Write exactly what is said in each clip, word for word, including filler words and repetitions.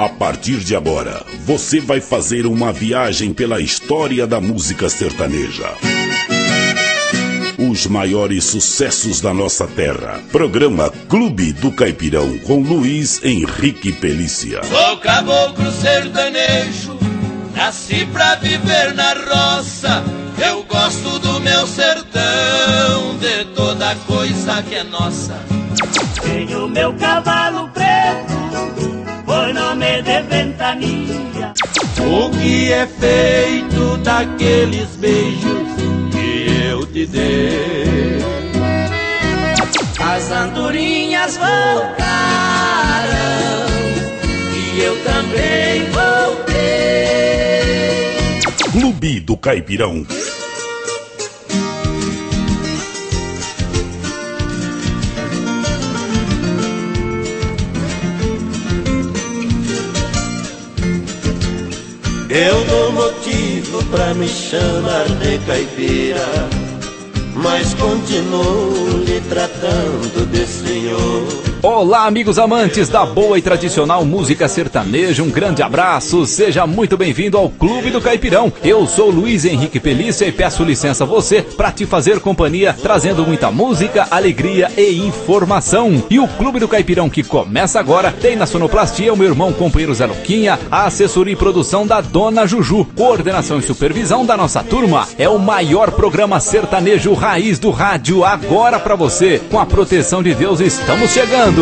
A partir de agora, você vai fazer uma viagem pela história da música sertaneja. Os maiores sucessos da nossa terra. Programa Clube do Caipirão, com Luiz Henrique Pelícia. Sou caboclo sertanejo, nasci pra viver na roça. Eu gosto do meu sertão, de toda coisa que é nossa. Tenho meu cavalo preto, foi nome de ventania. O que é feito daqueles beijos que eu te dei? As andorinhas voltaram e eu também voltei. Clube do Caipirão. Eu dou motivo pra me chamar de caipira, mas continuo lhe tratando de senhor. Olá, amigos amantes da boa e tradicional música sertaneja, um grande abraço, seja muito bem-vindo ao Clube do Caipirão. Eu sou Luiz Henrique Pelícia e peço licença a você para te fazer companhia, trazendo muita música, alegria e informação. E o Clube do Caipirão, que começa agora, tem na sonoplastia o meu irmão companheiro Zé Luquinha, a assessoria e produção da Dona Juju, coordenação e supervisão da nossa turma. É o maior programa sertanejo raiz do rádio agora para você. Com a proteção de Deus, estamos chegando.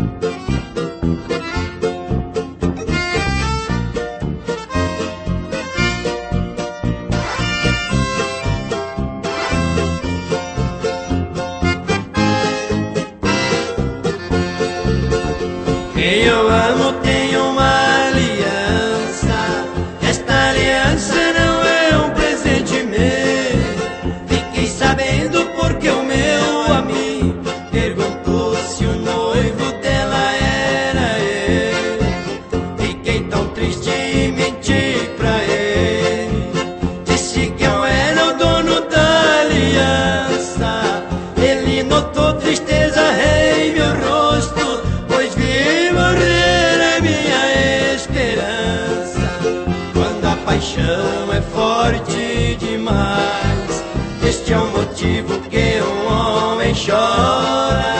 Quem eu amo tem uma aliança, esta aliança não é um presente meu. Fiquei sabendo porque o meu amigo perguntou se o noivo dela era eu. Fiquei tão triste e menti pra ele, disse que eu era o dono da aliança. Ele notou tristeza em meu rosto, pois vi morrer a minha esperança. Quando a paixão é forte demais, este é o motivo que um homem chora.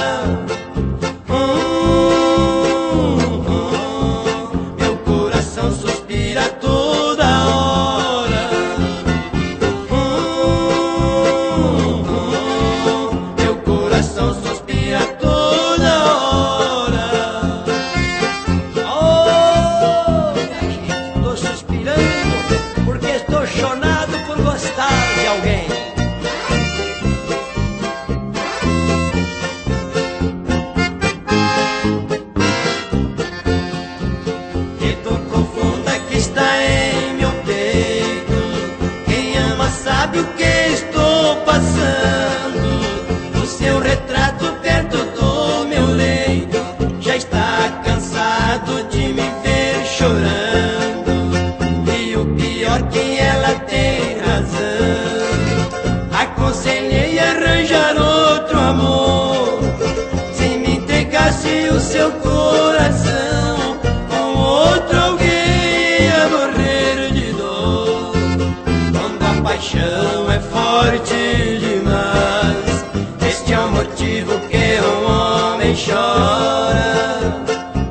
Hum, hum, meu coração suspira toda hora. Hum, hum, meu coração suspira toda hora. Oh, minha gente, estou suspirando porque estou chonado por gostar de alguém. Que dor profunda que está em meu peito, quem ama sabe o que estou passando. O seu retrato perto do meu leito já está cansado de me ver chorando. E o pior que ela tem razão, aconselhei arranjar outro amor. Se me entregasse o seu coração, com outro alguém ia morrer de dor. Quando a paixão é forte demais, este é o motivo que um homem chora.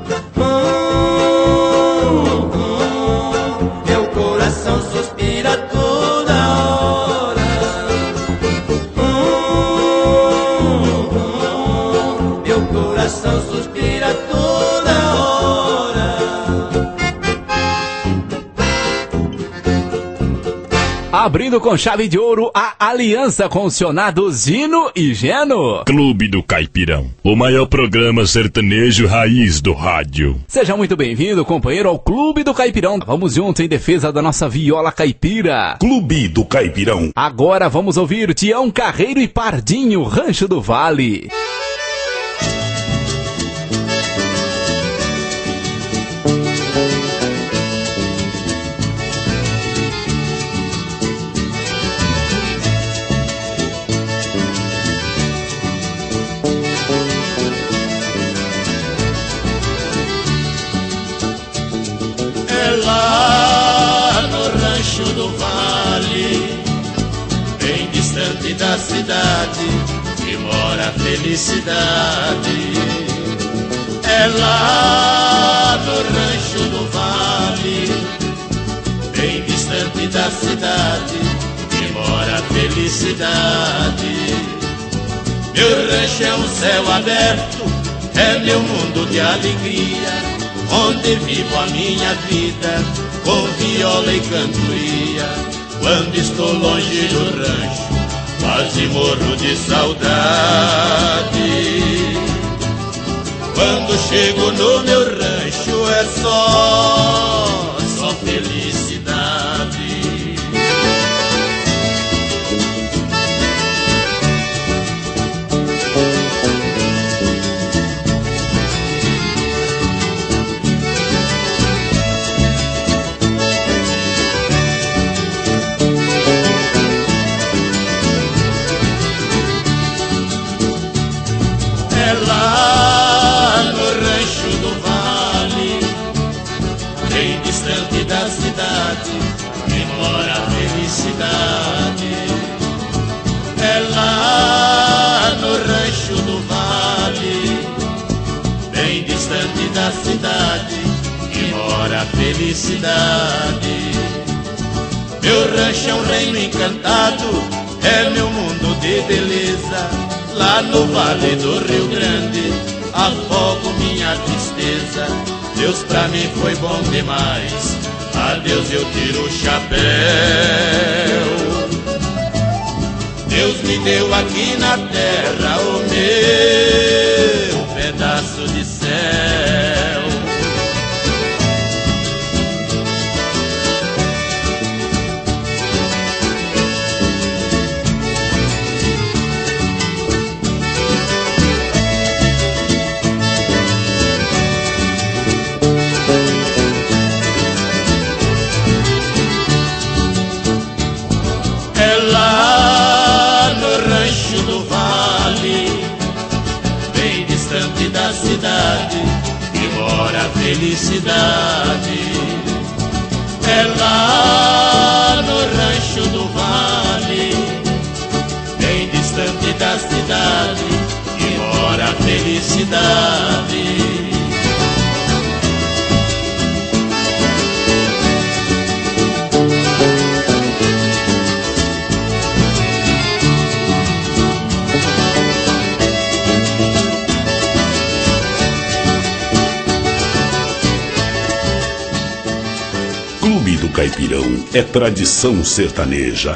Hum, hum, meu coração suspira toda hora. Hum, hum, meu coração suspira toda hora. Abrindo com chave de ouro a aliança com os cionados Zino e Geno. Clube do Caipirão, o maior programa sertanejo raiz do rádio. Seja muito bem-vindo, companheiro, ao Clube do Caipirão. Vamos juntos em defesa da nossa viola caipira. Clube do Caipirão. Agora vamos ouvir Tião Carreiro e Pardinho, Rancho do Vale. lá no rancho do vale, bem distante da cidade, que mora a felicidade. É lá no rancho do vale, bem distante da cidade, que mora a felicidade. Meu rancho é um céu aberto, é meu mundo de alegria, onde vivo a minha vida com viola e cantoria. Quando estou longe do rancho, quase morro de saudade. Quando chego no meu rancho é só, só felicidade. É lá no rancho do vale, bem distante da cidade, que mora a felicidade. É lá no rancho do vale, bem distante da cidade, que mora a felicidade. Meu rancho é um reino encantado, é meu mundo de beleza. Lá no vale do Rio Grande, afogo minha tristeza. Deus pra mim foi bom demais, a Deus eu tiro o chapéu. Deus me deu aqui na terra o meu pedaço de céu. É lá no rancho do vale, bem distante da cidade, que mora a felicidade. É lá no rancho do vale, bem distante da cidade, que mora a felicidade. Clube do Caipirão é tradição sertaneja.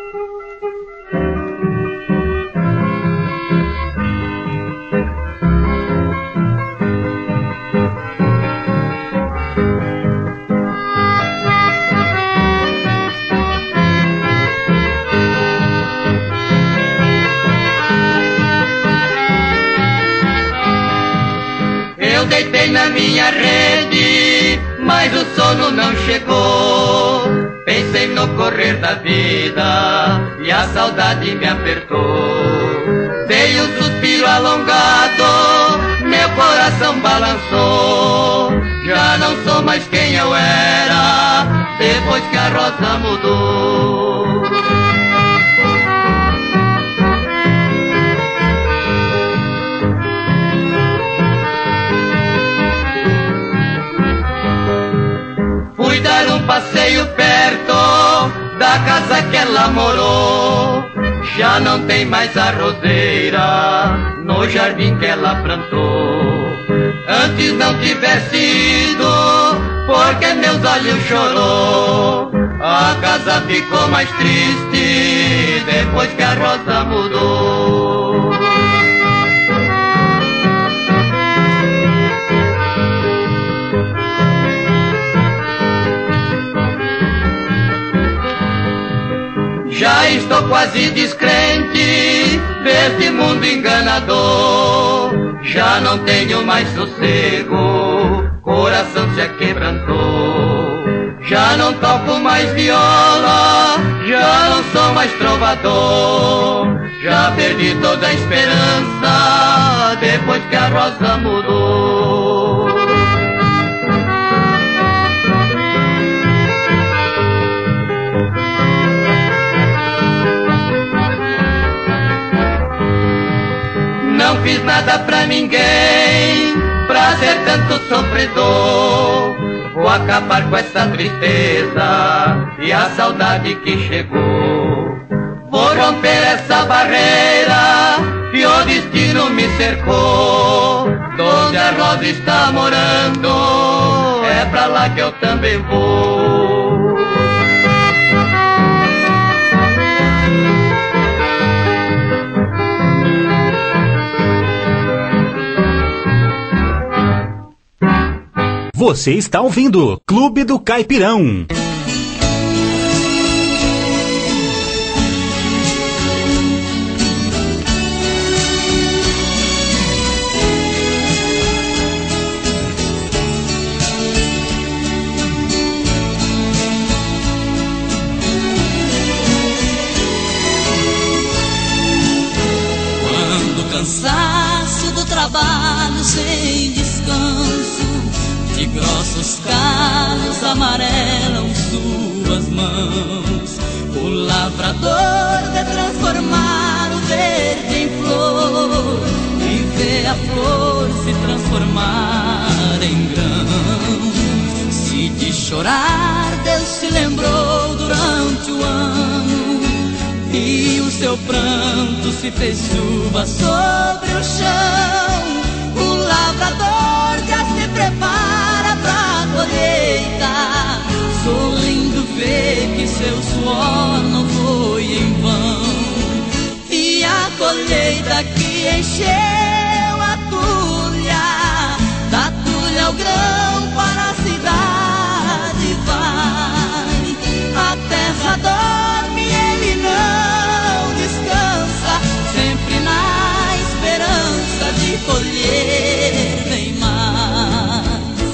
Eu deitei na minha rede, mas o sono não chegou. Pensei no correr da vida e a saudade me apertou. Dei um suspiro alongado, meu coração balançou. Já não sou mais quem eu era, depois que a rosa mudou. Fui dar um passeio perto da casa que ela morou. Já não tem mais a roseira no jardim que ela plantou. Antes não tivesse ido, porque meus olhos chorou. A casa ficou mais triste depois que a rosa mudou. Já estou quase descrente desse mundo enganador. Já não tenho mais sossego, coração se aquebrantou. Já não toco mais viola, já não sou mais trovador. Já perdi toda a esperança depois que a rosa mudou. fiz nada pra ninguém, pra ser tanto sofredor. Vou acabar com essa tristeza e a saudade que chegou. Vou romper essa barreira que o destino me cercou. Onde a rosa está morando, é pra lá que eu também vou. Você está ouvindo Clube do Caipirão. Quando o cansaço do trabalho sem descanso, de grossos calos amarelam suas mãos, o lavrador vê transformar o verde em flor e vê a flor se transformar em grão. Se de chorar Deus se lembrou durante o ano e o seu pranto se fez chuva sobre o chão, o lavrador já se prepara pra colheita, sorrindo vê que seu suor não foi em vão. E a colheita que encheu a tulha, da tulha o grão para a cidade vai. A terra dorme, ele não descansa, sempre na esperança de colher bem mais.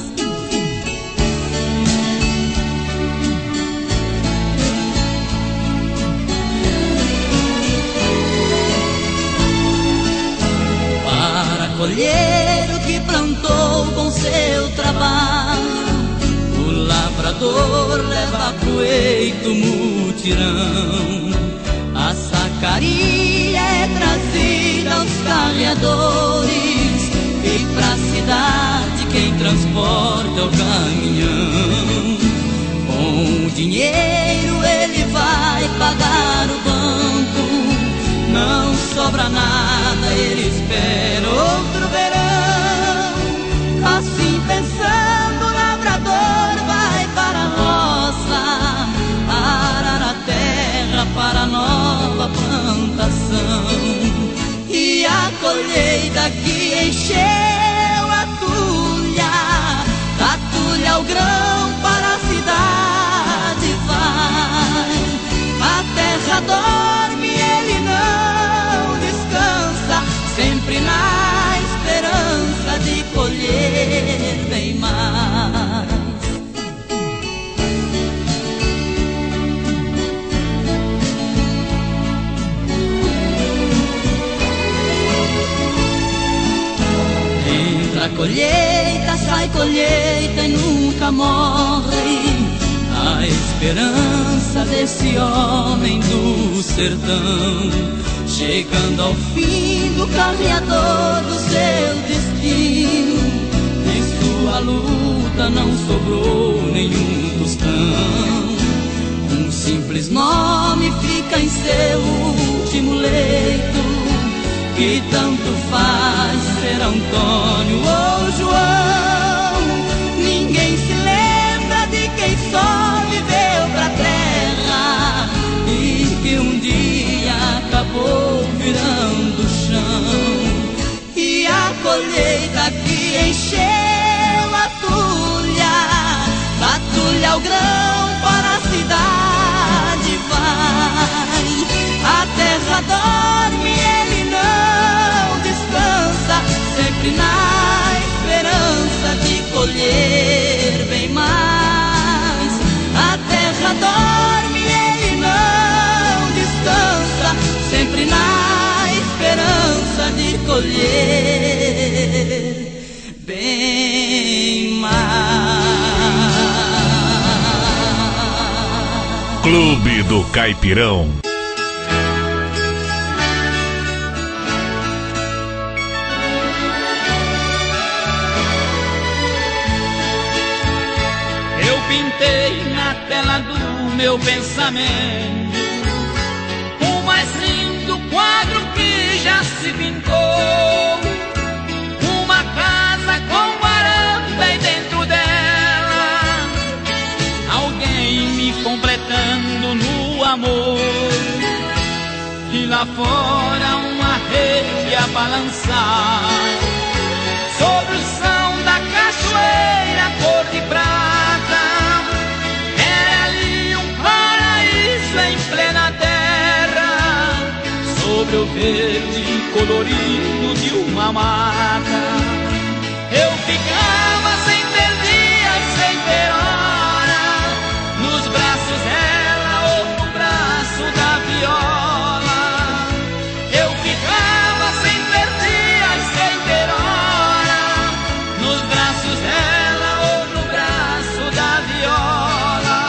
Para colher o que plantou com seu trabalho, o lavrador leva pro eito mutirão. A sacaria é trazida aos carreadores e pra cidade quem transporta é o caminhão. Com o dinheiro ele vai pagar o banco, não sobra nada, ele espera outro verão. Assim pensando o lavrador vai para a roça, arar a terra para a nova plantação. E a colheita que encheu a tulha, da tulha o grão para a cidade vai. A terra dorme, ele não descansa, sempre na esperança de colher bem mais. Entra colheita, sai colheita e nunca morre a esperança desse homem do sertão. Chegando ao fim do caminhador do seu destino, de sua luta não sobrou nenhum tostão. Um simples nome fica em seu último leito, que tanto faz ser Antônio ou João. Ninguém se lembra de quem só viveu pra terra e que um dia acabou virando chão. E a colheita que encheu a tulha, da tulha o grão para a cidade vai. A terra dorme, ele não descansa, sempre na esperança de colher bem mais. A terra dorme, ele não descansa, sempre na esperança de colher bem mais. Clube do Caipirão. meu pensamento o mais lindo quadro que já se pintou. Uma casa com varanda e dentro dela alguém me completando no amor. E lá fora uma rede a balançar sobre o som da cachoeira cor de prata. É ali um paraíso em plena terra, sobre o verde colorido de uma mata. Eu ficava sem ter dia, sem ter hora, nos braços dela ou no braço da viola. Eu ficava sem ter dia, sem ter hora, nos braços dela ou no braço da viola.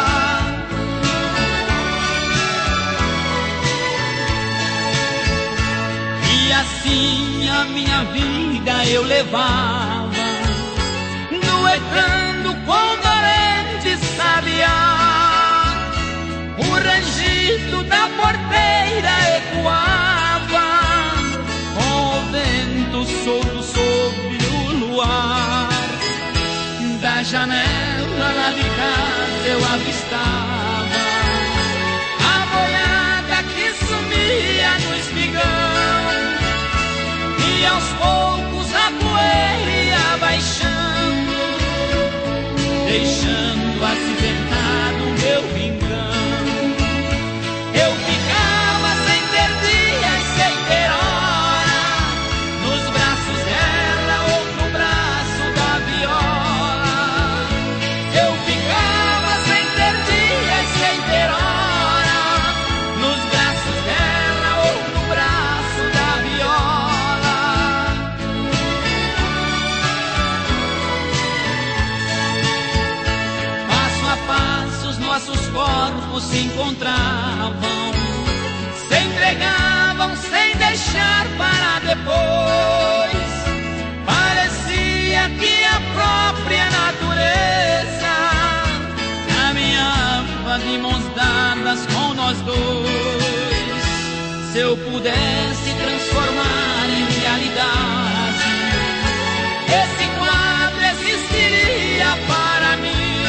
E assim a minha vida eu levava, noitando com dolente sabiá. O rangido da porteira ecoava com o vento solto sobre o luar. Da janela lá de casa eu avistava a boiada que sumia no espigão, e aos poucos a poeira ia baixando, deixando acinzentado o meu rincão. Eu ficava sem ter dia e sem ter hora, nos braços dela ou no braço da viola. Eu ficava sem ter dia e sem ter hora, nos braços dela ou no braço da viola. Passo a passo os nossos corpos se encontravam, se entregavam sem deixar para depois. Parecia que a própria natureza caminhava de mãos dadas com nós dois. Se eu pudesse transformar em realidade, esse quadro existiria para mim,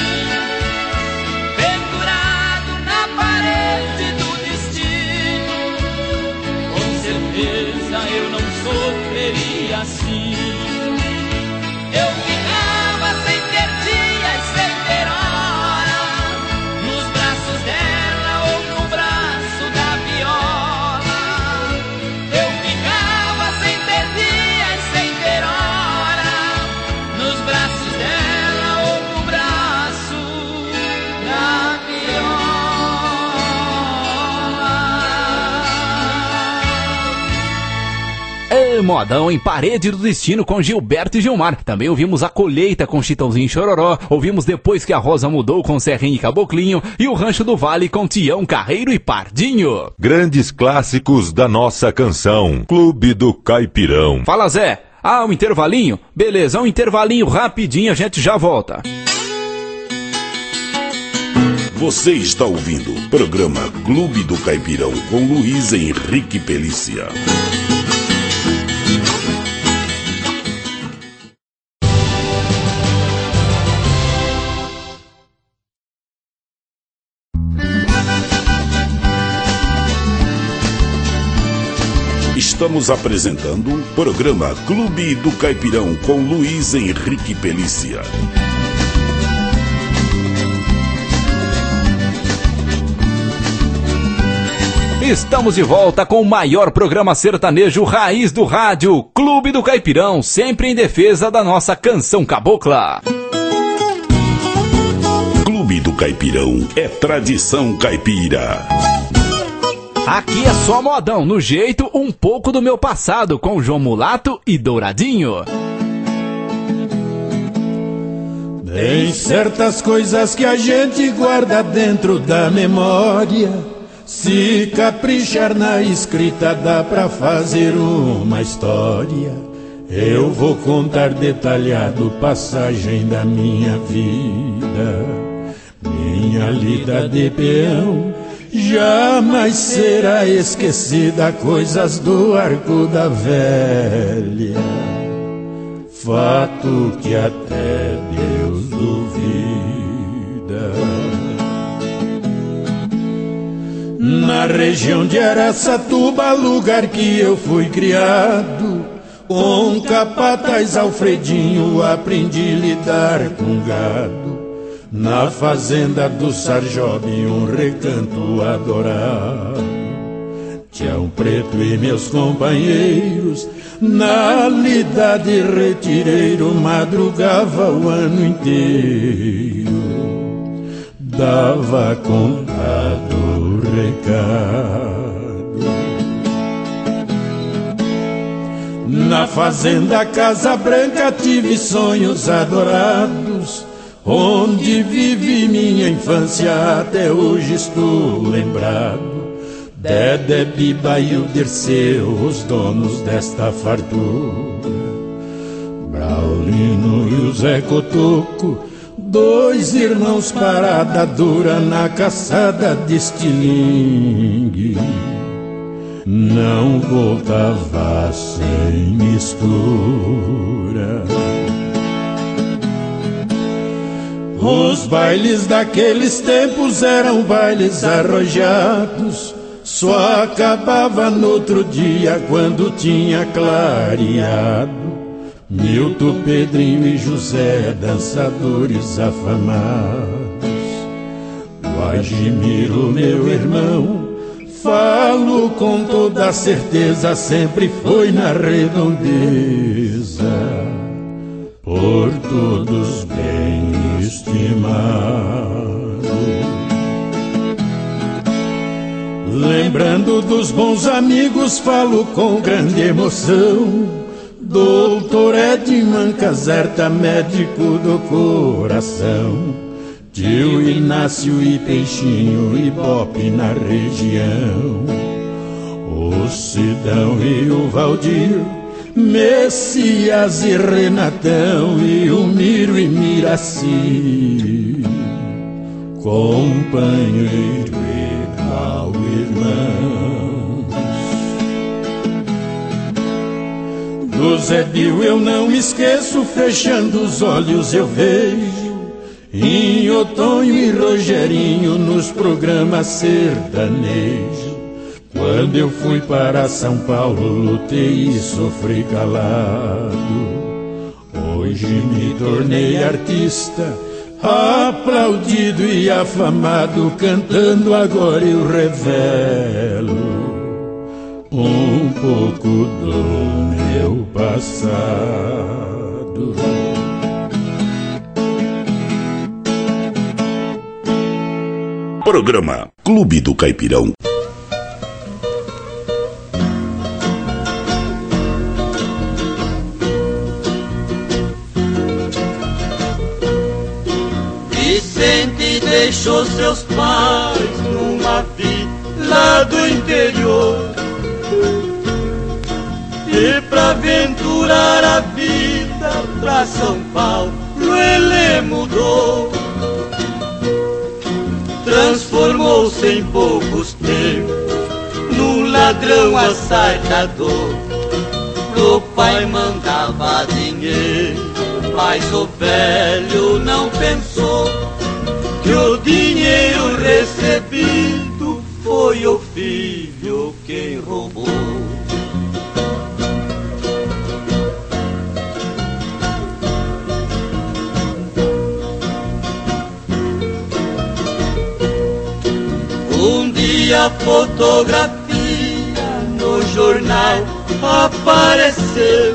pendurado na parede do destino. Com certeza eu não sofreria assim. Eu ficava sem ter dia e sem ter hora, nos braços dela ou no braço da viola. Eu ficava sem ter dia e sem ter hora, nos braços dela ou no braço da viola. É, modão em Parede do Destino com Gilberto e Gilmar. Também ouvimos A Colheita com Chitãozinho e Chororó. Ouvimos Depois que a Rosa Mudou com Serrinha e Caboclinho. E O Rancho do Vale com Tião, Carreiro e Pardinho. Grandes clássicos da nossa canção. Clube do Caipirão. Fala, Zé. Ah, um intervalinho? Beleza, um intervalinho rapidinho, a gente já volta. Você está ouvindo o programa Clube do Caipirão com Luiz Henrique Pelícia. Estamos apresentando o programa Clube do Caipirão com Luiz Henrique Pelícia. Estamos de volta com o maior programa sertanejo raiz do rádio, Clube do Caipirão, sempre em defesa da nossa canção cabocla. Clube do Caipirão é tradição caipira. Aqui é só modão, no jeito um pouco do meu passado, com João Mulato e Douradinho. Tem certas coisas que a gente guarda dentro da memória. Se caprichar na escrita dá pra fazer uma história. Eu vou contar detalhado passagem da minha vida. minha lida de peão jamais será esquecida, coisas do arco da velha, fato que até Deus duvida. Na região de Araçatuba, lugar que eu fui criado, com capataz Alfredinho aprendi a lidar com gado. Na fazenda do Sarjob, um recanto adorado, Tião Preto e meus companheiros, na lida de retireiro, madrugava o ano inteiro, dava contado o recado. Na fazenda Casa Branca tive sonhos adorados, onde vivi minha infância, até hoje estou lembrado. Dedé, Biba e o Dirceu, os donos desta fartura, Braulino e o Zé Cotoco, dois irmãos parada dura na caçada de estilingue. Não voltava sem mistura. Os bailes daqueles tempos eram bailes arrojados, só acabava no outro dia quando tinha clareado. Milton, Pedrinho e José, dançadores afamados. Do Agimiro, meu irmão, falo com toda certeza, sempre foi na redondeza, por todos bem estimado. Lembrando dos bons amigos, falo com grande emoção. Doutor Edman Caserta, médico do coração. Tio Inácio e Peixinho, Ibope na região. O Sidão e o Valdir, Messias e Renatão, e o Miro e Miraci, companheiro igual irmãos. Do Zé Dio eu não me esqueço, fechando os olhos eu vejo em Otonho e Rogerinho nos programas sertanejos. Quando eu fui para São Paulo, lutei e sofri calado. Hoje me tornei artista, aplaudido e afamado, cantando agora eu revelo um pouco do meu passado. Programa Clube do Caipirão. Vicente deixou seus pais numa vila do interior, e pra aventurar a vida pra São Paulo ele mudou. Transformou-se em poucos tempos num ladrão assaltador. Pro pai mandava dinheiro, mas o velho não pensou que o dinheiro recebido foi o filho quem roubou. Um dia a fotografia no jornal apareceu.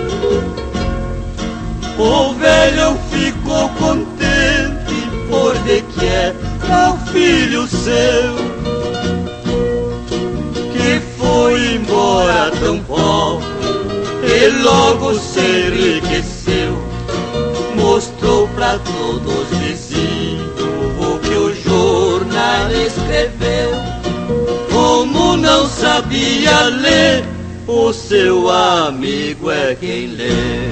O velho ficou contente por ver que é o filho seu, que foi embora tão pobre e logo se enriqueceu. Mostrou pra todos os vizinhos o que o jornal escreveu. Como não sabia ler, o seu amigo é quem lê.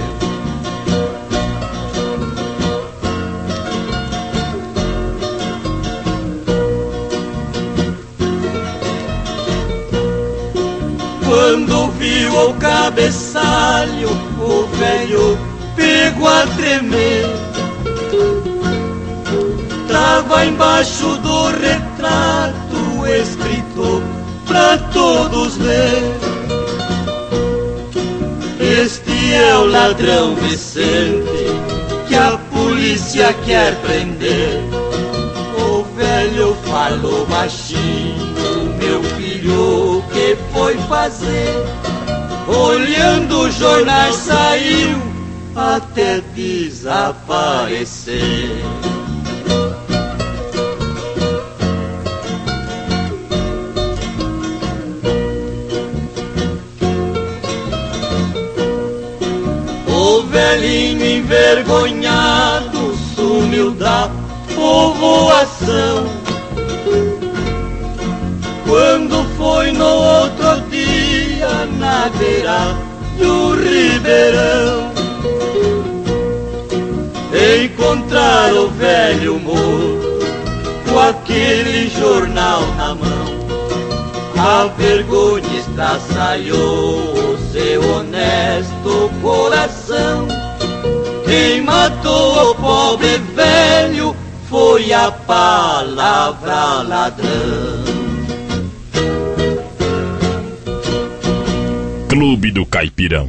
Quando viu o cabeçalho, o velho pegou a tremer. Tava embaixo do retrato escrito pra todos ler: este é o ladrão Vicente que a polícia quer prender. O velho falou baixinho: meu filho, o que foi fazer? Olhando os jornais saiu até desaparecer. O velhinho envergonhado sumiu da povoação. Quando foi no outro dia na beira do ribeirão, encontraram o velho morto com aquele jornal na mão. A vergonha estraçalhou o seu honesto coração. Quem matou o pobre velho foi a palavra ladrão. Clube do Caipirão.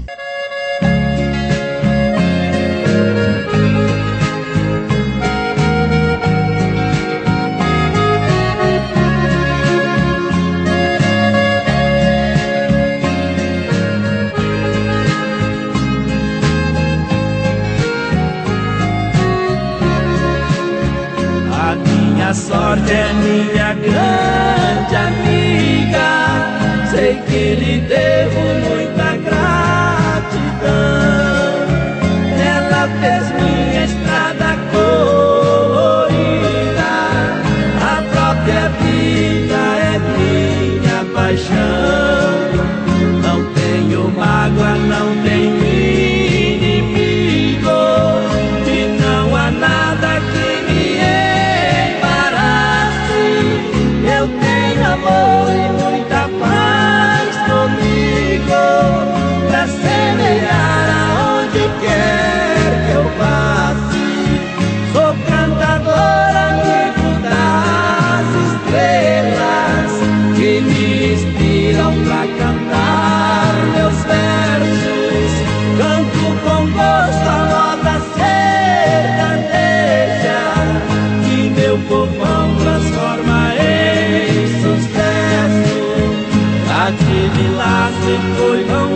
A sorte é minha grande amiga, sei que lhe devo muita gratidão. Ela fez minha estrada colorida, a própria vida é minha paixão. Não tenho mágoa, não tenho inimigo, e não há nada que amor e muita paz comigo, pra semear aonde quer que eu passe. Sou cantador, amigo das estrelas, que me inspiram pra cantar meus versos. Canto com gosto a moda sertaneja, que meu povão transforma em sucesso. Já tive laço e foi bom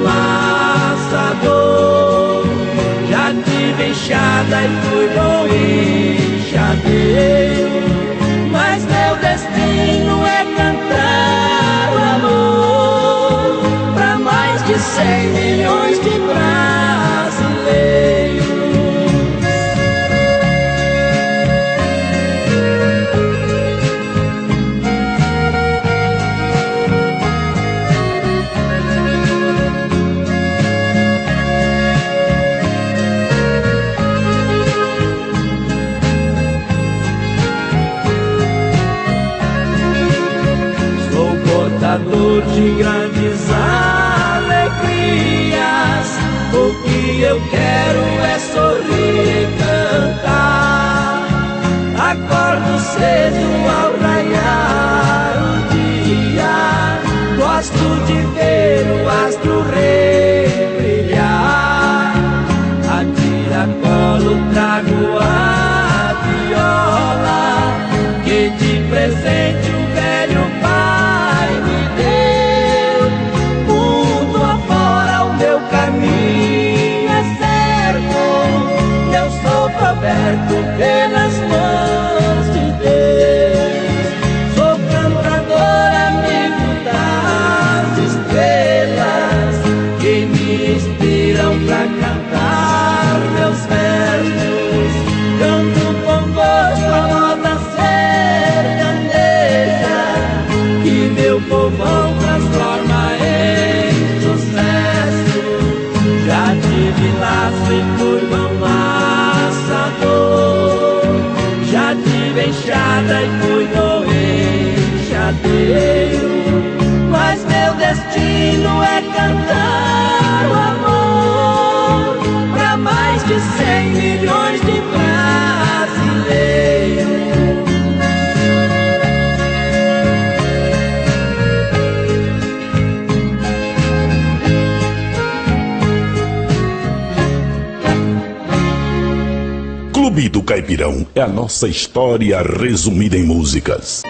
laçador, já tive enxada e fui bom enxadeiro, mas meu destino é cantar o amor pra mais de cem milhões de brasileiros. De grandes alegrias, o que eu quero é sorrir e cantar. Acordo cedo ao raiar o dia, gosto de ver o astro rei brilhar. A tiracolo trago a viola, que de presente o velho pai me deu. Clube do Caipirão é a nossa história resumida em músicas.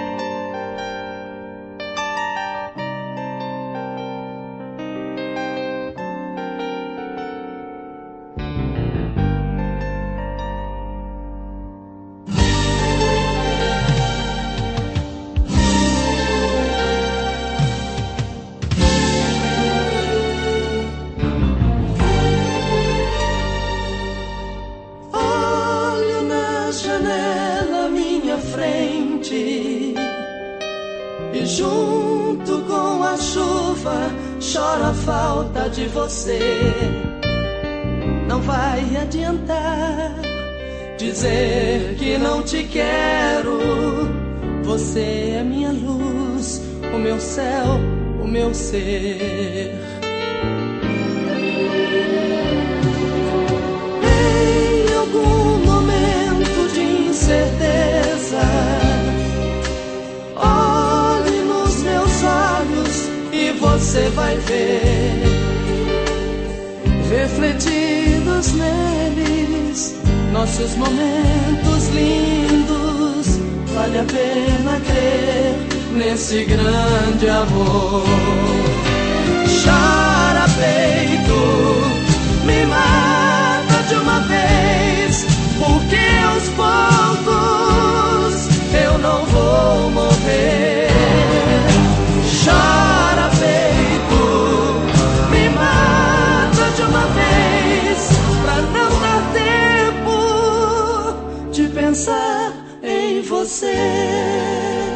E junto com a chuva choro a falta de você. Não vai adiantar dizer que não te quero. Você é minha luz, o meu céu, o meu ser. Em algum momento de incerteza, olhe nos meus olhos e você vai ver refletidos neles nossos momentos lindos. Vale a pena crer nesse grande amor. Chora peito, me mata de uma vez, porque aos poucos eu não vou morrer. Chora peito, me mata de uma vez, pra não dar tempo de pensar em você.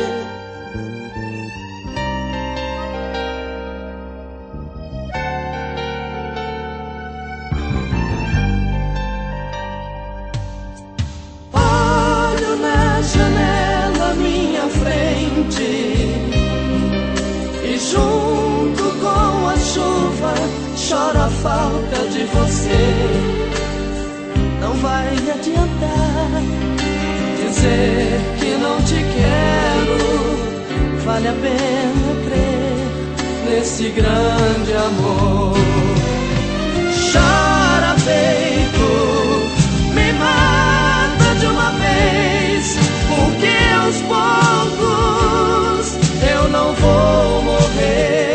E junto com a chuva choro a falta de você. Não vai adiantar dizer que não te quero. Vale a pena crer nesse grande amor. Chora peito, me mata de uma vez, porque aos poucos eu não vou morrer.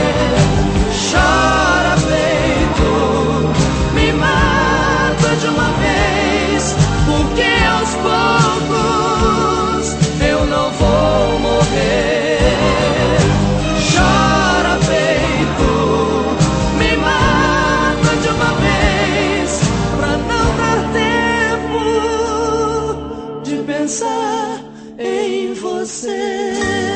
Chora peito, me mata de uma vez, porque aos poucos eu não vou morrer. Chora peito, me mata de uma vez, pra não dar tempo de pensar em você.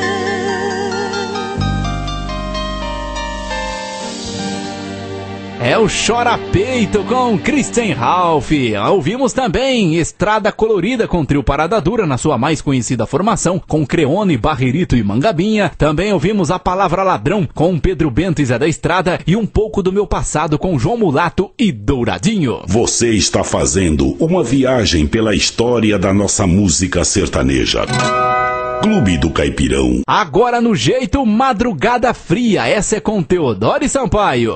É o Chora Peito com Christian Ralph. Ouvimos também Estrada Colorida com Trio Parada Dura na sua mais conhecida formação, com Creone, Barrerito e Mangabinha. Também ouvimos A Palavra Ladrão com Pedro Bento e Zé da Estrada, e Um Pouco do Meu Passado com João Mulato e Douradinho. Você está fazendo uma viagem pela história da nossa música sertaneja. Clube do Caipirão. Agora no jeito Madrugada Fria. Essa é com Teodoro Sampaio.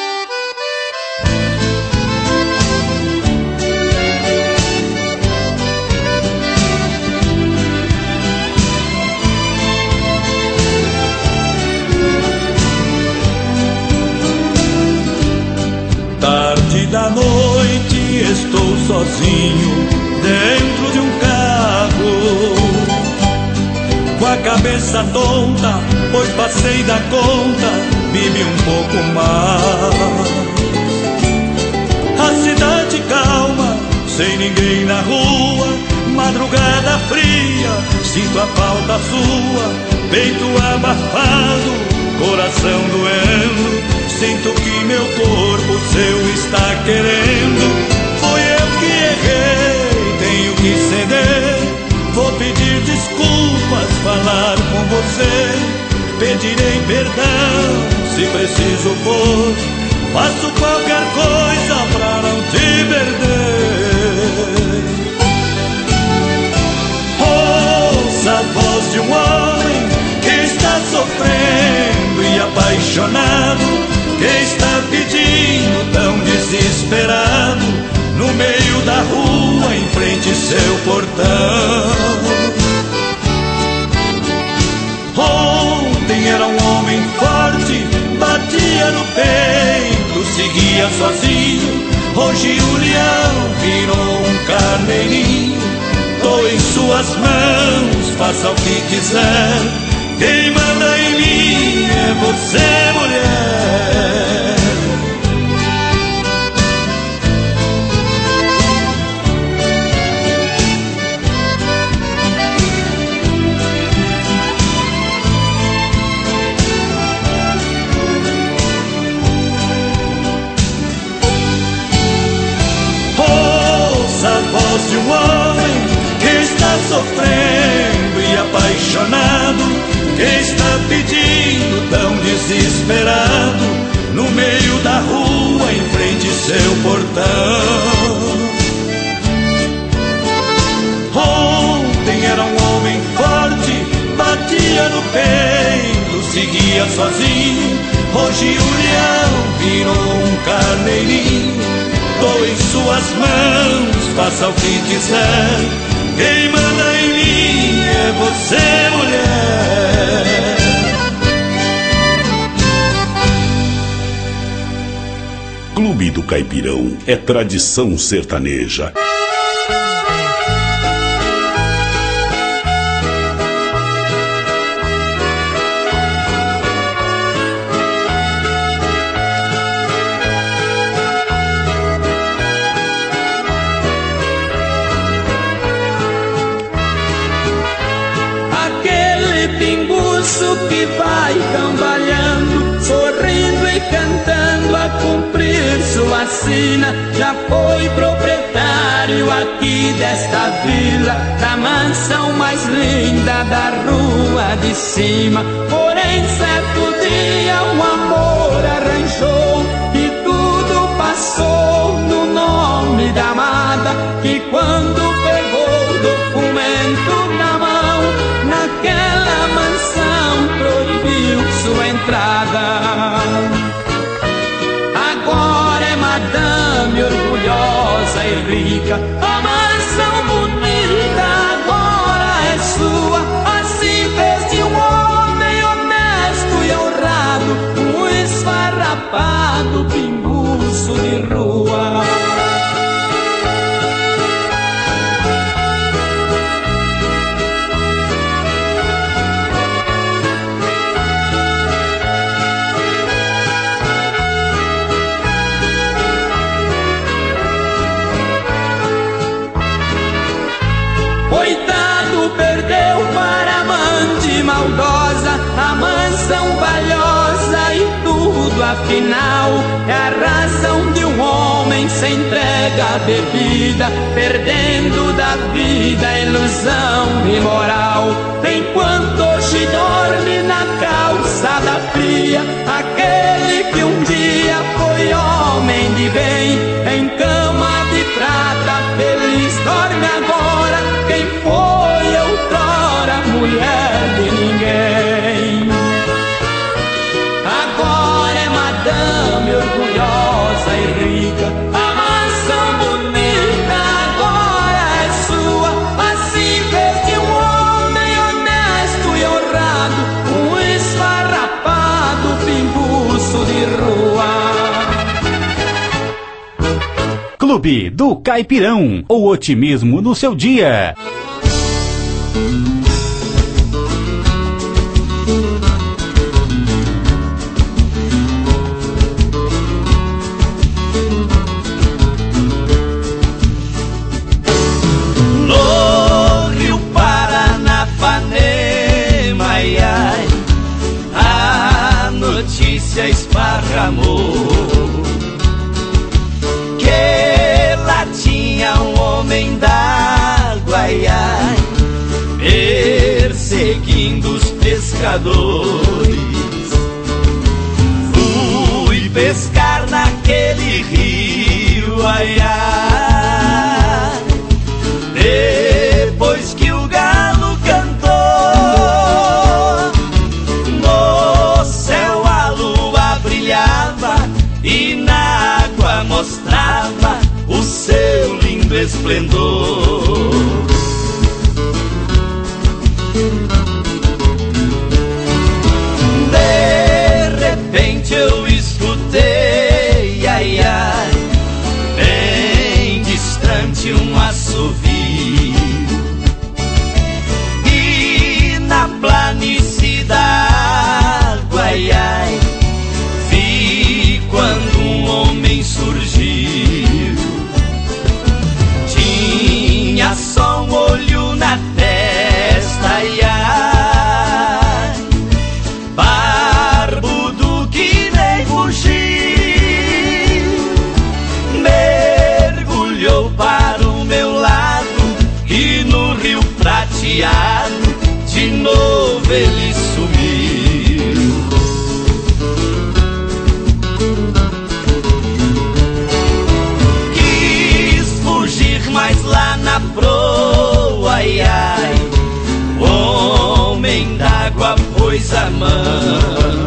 Tarde da noite estou sozinho dentro de um carro, com a cabeça tonta, pois passei da conta, bebi um pouco mais. A cidade calma, sem ninguém na rua, madrugada fria, sinto a falta sua, peito abafado, coração doendo. Sinto que meu corpo seu está querendo. Foi eu que errei, tenho que ceder. Vou pedir desculpas, falar com você. Pedirei perdão, se preciso for. Faço qualquer coisa pra não te perder. Ouça a voz de um homem que está sofrendo e apaixonado, que está pedindo tão desesperado, no meio da rua, em frente sozinho, hoje o leão virou um carneirinho. Tô em suas mãos, faça o que quiser, quem manda em mim é você, mulher. De um homem que está sofrendo e apaixonado, que está pedindo tão desesperado, no meio da rua, em frente seu portão. Ontem era um homem forte, batia no peito, seguia sozinho, hoje o leão virou um carneirinho. Tô em suas mãos, faça o que quiser, quem manda em mim é você, mulher. Clube do Caipirão é tradição sertaneja. Que vai cambalhando, sorrindo e cantando a cumprir sua sina. Já foi proprietário aqui desta vila, da mansão mais linda da rua de cima. Porém certo dia um amor arranjou e tudo passou no nome da amada, que quando pegou o documento na mão, naquela mansão proibiu sua entrada. Agora é madame orgulhosa e rica, a mansão bonita agora é sua. Assim fez de um homem honesto e honrado um esfarrapado pinguço de rua. Coitado, perdeu para amante maldosa a mansão valiosa e tudo afinal é a razão de um homem se entrega à bebida, perdendo da vida a ilusão e moral. Enquanto hoje dorme na calçada fria aquele que um dia foi homem de bem, em cama de prata feliz dorme agora quem foi outrora mulher de ninguém. Agora é madame orgulhosa e rica, a mansão bonita agora é sua. Assim fez de um homem honesto e honrado um esfarrapado pinguço de rua. Clube do Caipirão, o otimismo no seu dia. No Rio Paranapanema, ai, ai, a notícia esparramou que lá tinha um homem d'água, ai, ai, perseguindo os pescadores. Fui pescar naquele rio, ai, ai, depois que o galo cantou, no céu a lua brilhava e na água mostrava o seu lindo esplendor. De repente eu escutei, ai, ai, chateado, de novo ele sumiu. Quis fugir, mas lá na proa, ai, ai, o homem d'água pôs a mão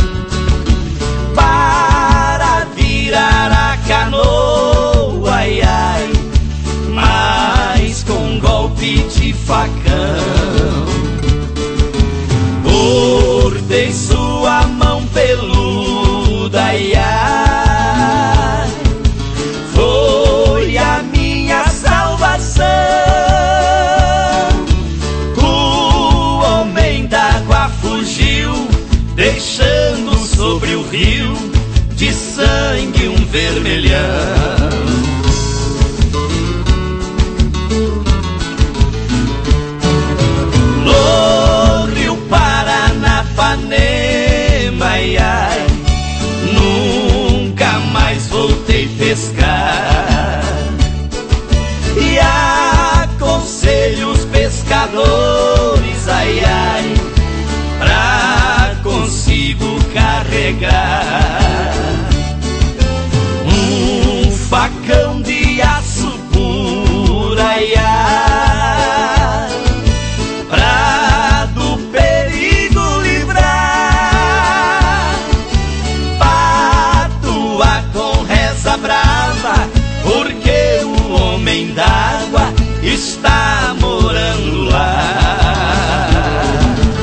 para virar a canoa, ai, ai, mas com golpe de facão. Cortei sua mão peluda, ai, ai, foi a minha salvação. O homem d'água fugiu, deixando sobre o rio de sangue um vermelhão. Paranapanema, ai, ai, nunca mais voltei pescar. E aconselho os pescadores, ai, ai, pra consigo carregar um facão de aço puro, ai, ai, pra do perigo livrar, patua com reza brava, porque o homem d'água está morando lá.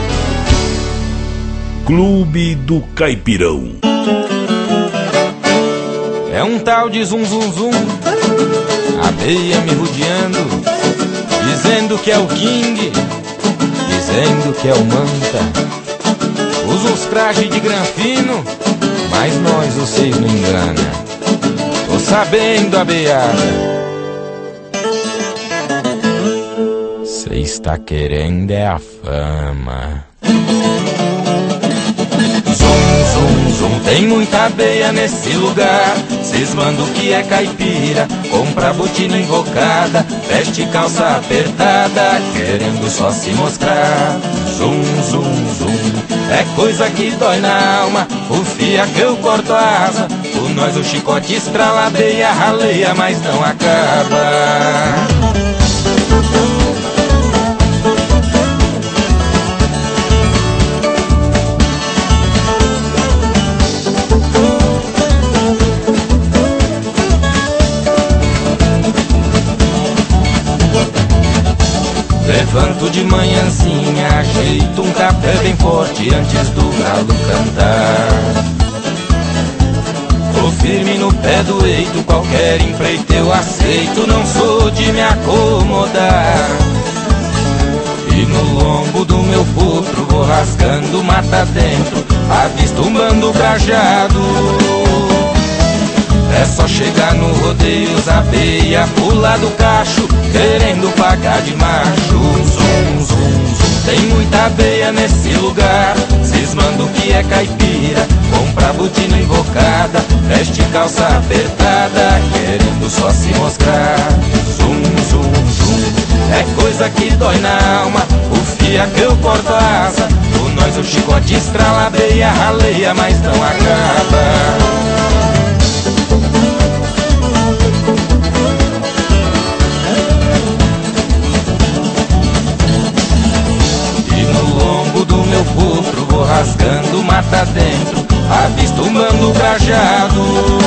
Clube do Caipirão. É um tal de zum zum zum, abelha me rodeando, dizendo que é o King, dizendo que é o Manta. Usa os trajes de granfino, mas nós vocês não engana. Tô sabendo, abelhada, cê está querendo é a fama. Zum, zum, zum, tem muita abelha nesse lugar, cismando que é caipira, compra botina invocada, veste calça apertada, querendo só se mostrar. Zum, zum, zum, é coisa que dói na alma, o fia que eu corto a asa, o nós o chicote estrala, abelha raleia, mas não acaba. Levanto de manhãzinha, ajeito um café bem forte antes do galo cantar. Tô firme no pé do eito, qualquer empreito eu aceito, não sou de me acomodar. E no lombo do meu potro vou rasgando mata dentro, avisto um bando crajado. É só chegar no rodeio, os abelha pula do cacho, querendo pagar de macho. Zum, zum, zum, tem muita abelha nesse lugar, cismando que é caipira, compra botina invocada, veste calça apertada, querendo só se mostrar. Zum, zum, zum, é coisa que dói na alma, o fia que eu corto a asa, o nós o chicote estrala, abelha raleia, mas não acaba. Meu potro vou rasgando mata dentro, avisto um bando crajado.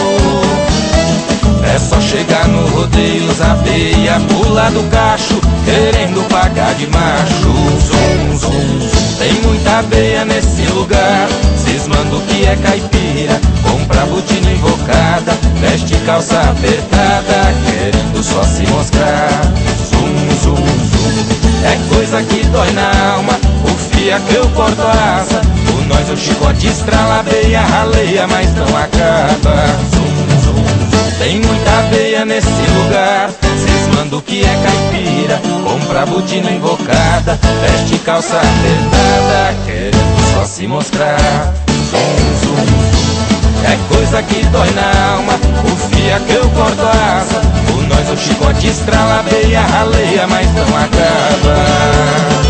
É só chegar no rodeio, os abelha pula do cacho, querendo pagar de macho. Zum, zum, zum, tem muita abelha nesse lugar, cismando que é caipira, compra botina invocada, veste calça apertada, querendo só se mostrar. Zum, zum, zum, é coisa que dói na alma, o fia que eu corto a asa, o nós o chicote estrala, abelha raleia, mas não acaba. Zum, zum, zum, tem muita abelha nesse lugar, cismando que é caipira, compra botina invocada, veste calça apertada, querendo só se mostrar. Zum, zum, zum, é coisa que dói na alma, o fia que eu corto a asa, o nós o chicote estrala, abelha raleia, mas não acaba.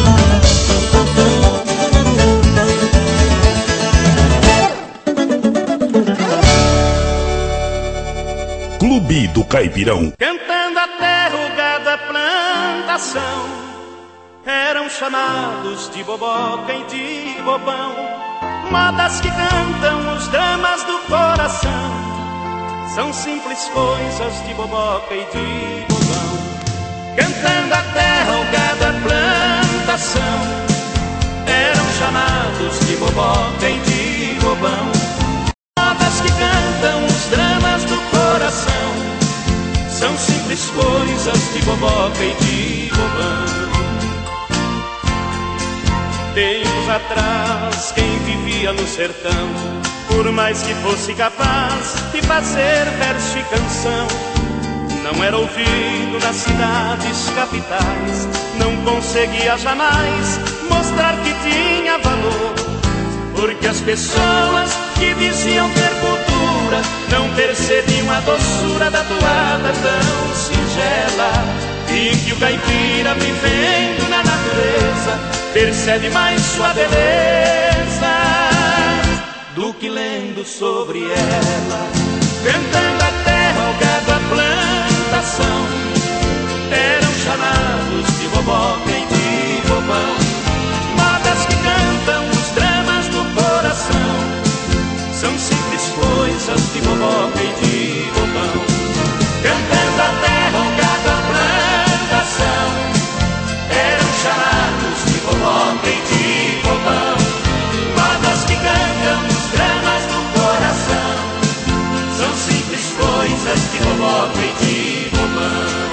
Clube do Caipirão. Cantando a terra, o gado, a plantação, eram chamados de boboca e de bobão. Modas que cantam os dramas do coração, são simples coisas de boboca e de bobão. Cantando a terra, o gado, a plantação, eram chamados de boboca e de bobão. Modas que cantam os dramas do coração, são simples coisas de boboca e de bobão. Tempos atrás, quem vivia no sertão, por mais que fosse capaz de fazer verso e canção, não era ouvido nas cidades capitais, não conseguia jamais mostrar que tinha valor, porque as pessoas que diziam ter cultura não percebiam a doçura da toada tão singela, e que o caipira vivendo na natureza percebe mais sua beleza do que lendo sobre ela. Cantando a terra, o gado, a plantação, eram chamados de boboca e de bobão. Modas que cantam os dramas do coração, são simples coisas de boboca e de bobão. Cantando a terra, o gado, a plantação, eram chamados de boboca e de bobão. Modas que cantam os dramas do coração, são simples coisas de boboca e de bobão.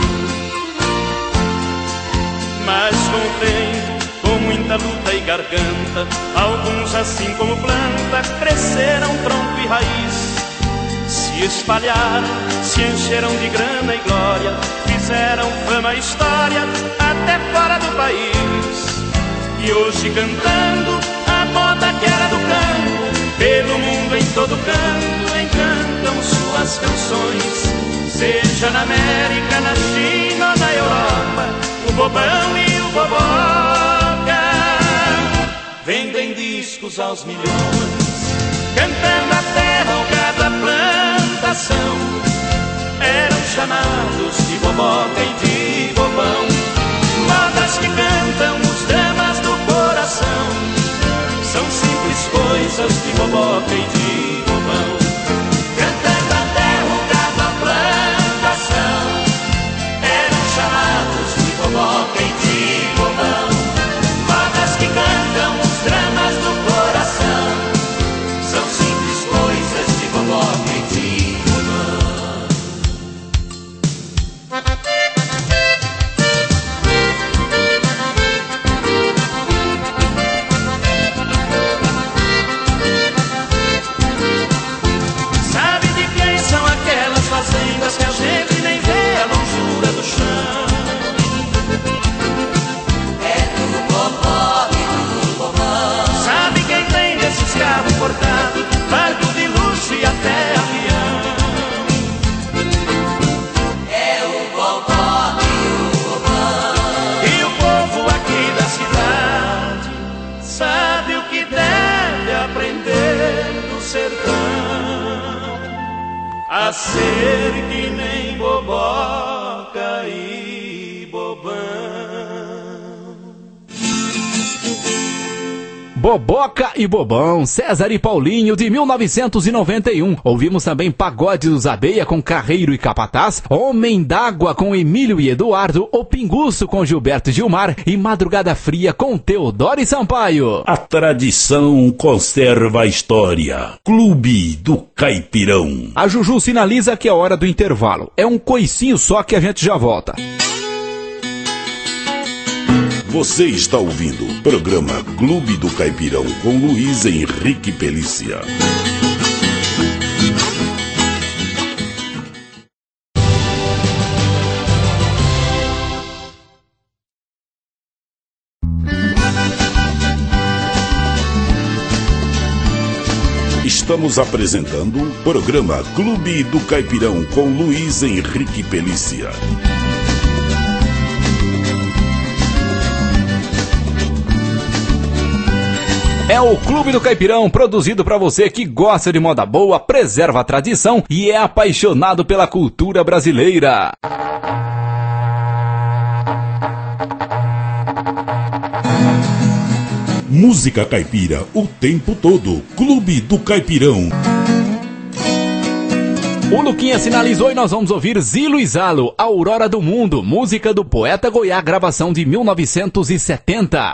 Mas com o tempo, com muita luta e garganta, alguns assim como planta cresceram tronco e raiz, se espalharam, se encheram de grana e glória, fizeram fama e história até fora do país. E hoje cantando a moda que era do campo, pelo mundo em todo canto encantam suas canções. Seja na América, na China ou na Europa, o bobão e o boboca vendem discos aos milhões. Cantando a terra, o gado, a plantação, eram chamados de boboca e de bobão. Modas que cantam os dramas do coração, são simples coisas de boboca e de bobão. Cantando a terra, o gado, a plantação, eram chamados de boboca e de bobão. Modas que cantam os dramas do coração, são simples coisas de boboca e de bobão. Sabe de quem são aquelas fazendas que a gente nem vê a longura do chão? É do bobó e do bobó. Sabe quem tem desses carros portados, barco de luxo e até avião? É o bobó e o bobó. E o povo aqui da cidade sabe o que deve aprender no sertão, a ser que nem boboca e bobão. Boboca e Bobão, César e Paulinho, de mil novecentos e noventa e um. Ouvimos também Pagode dos Abeia com Carreiro e Capataz, Homem d'Água com Emílio e Eduardo, O Pinguço com Gilberto e Gilmar e Madrugada Fria com Teodoro e Sampaio. A tradição conserva a história. Clube do Caipirão. A Juju sinaliza que é hora do intervalo. É um coicinho só que a gente já volta. Você está ouvindo o programa Clube do Caipirão com Luiz Henrique Pelícia. Estamos apresentando o programa Clube do Caipirão com Luiz Henrique Pelícia. É o Clube do Caipirão, produzido pra você que gosta de moda boa, preserva a tradição e é apaixonado pela cultura brasileira. Música caipira o tempo todo. Clube do Caipirão. O Luquinha sinalizou e nós vamos ouvir Zilo e Zalo, Aurora do Mundo, música do Poeta Goiá, gravação de mil novecentos e setenta.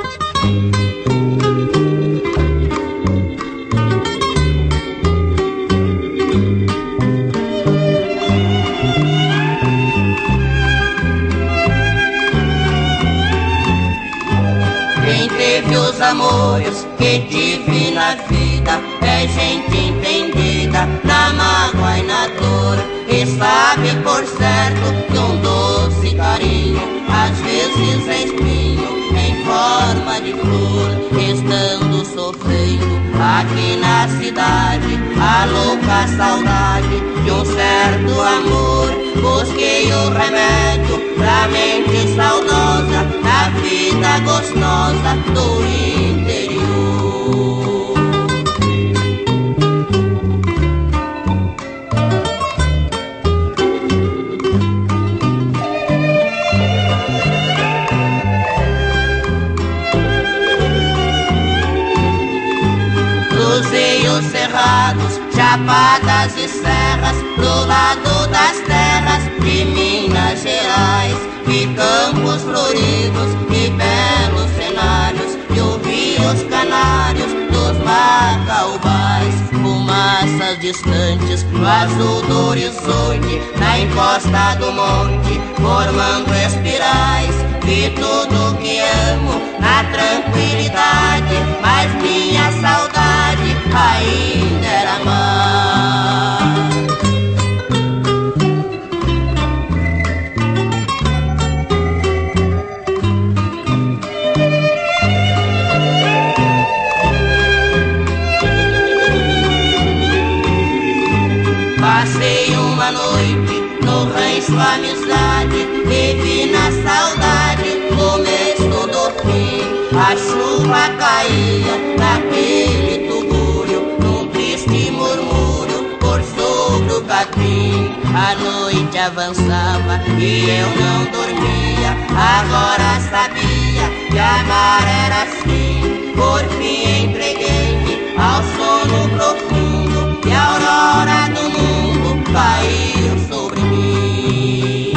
Quem teve os amores que tive na vida é gente entendida na mágoa e na dor, e sabe por certo que um doce carinho às vezes é espinho em forma de flor. Estando sofrendo aqui na cidade a louca saudade de um certo amor, busquei o remédio pra mente saudosa na vida gostosa do interior. Cruzei os cerrados, chapadas e serras, pro lado das terras de Minas Gerais. Vi campos floridos e belos cenários, e ouvi os canários dos macaubais. Fumaças distantes no azul do horizonte, na encosta do monte, formando espirais. Vi tudo que amo na tranquilidade, mas minha saudade ainda era mais. Passei uma noite no rancho amizade, vivi na saudade começo do fim. A chuva caía naquele tugúrio, num triste murmúrio por sobre o capim. A noite avançava e eu não dormia, agora sabia que amar era assim. Por fim entreguei-me ao sono profundo e a aurora do mundo caiu sobre mim.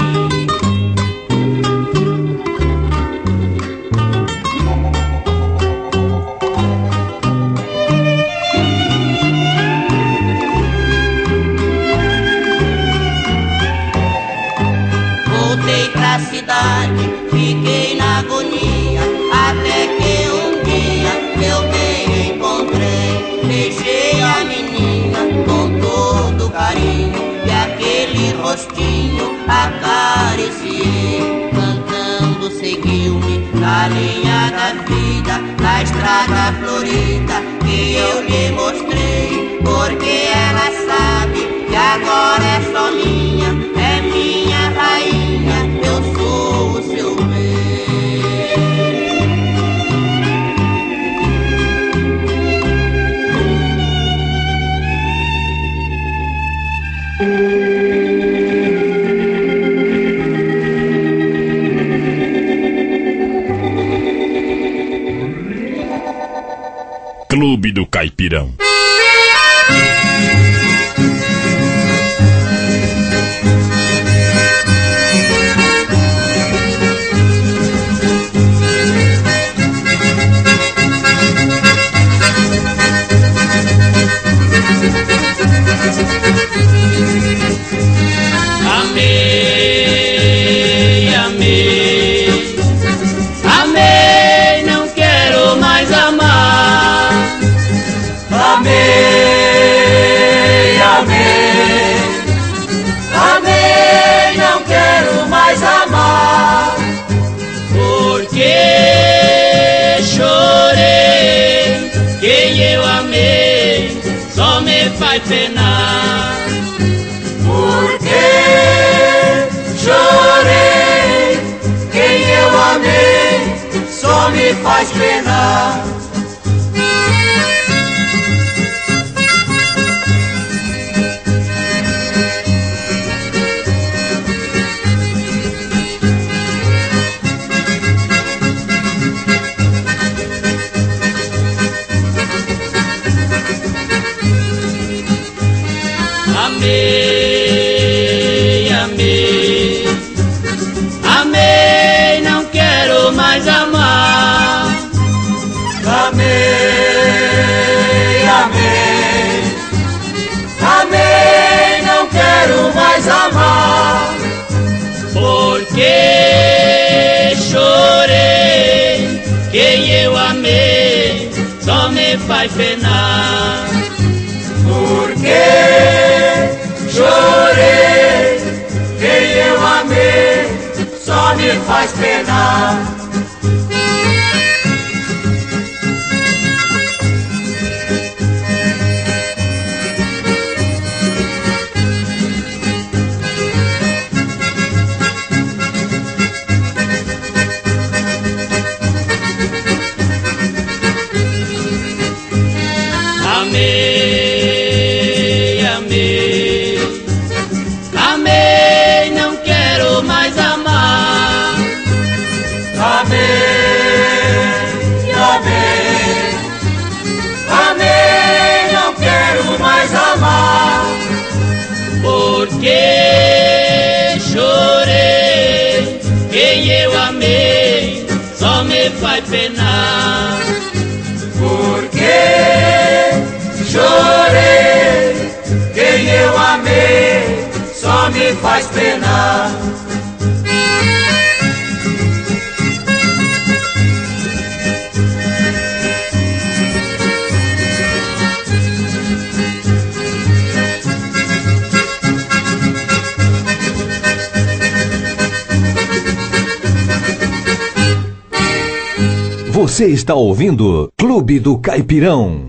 Voltei pra cidade, fiquei na agonia, até que um dia meu bem encontrei. Beijei a menina com todo carinho e aquele rostinho acariciei. Cantando seguiu-me na linha da vida, na estrada florida que eu lhe mostrei. Porque ela sabe que agora é só minha, é minha rainha, eu sou o seu bem. Clube do Caipirão. Amei, amei, amei, não quero mais amar. Amei, amei, amei, não quero mais amar. Porque chorei, quem eu amei só me faz penar. Porque chorei, quem eu amei só me faz penar. Amei, amei, amei, não quero mais amar. Amei, amei, amei, não quero mais amar. Porque chorei, quem eu amei só me faz penar. Porque chorei, quem eu amei só me faz penar. Amei, amei, amei, não quero mais amar. Amei, amei, amei, não quero mais amar. Porque chorei, quem eu amei só me faz penar. Porque chorei, quem eu amei só me faz penar. Você está ouvindo Clube do Caipirão.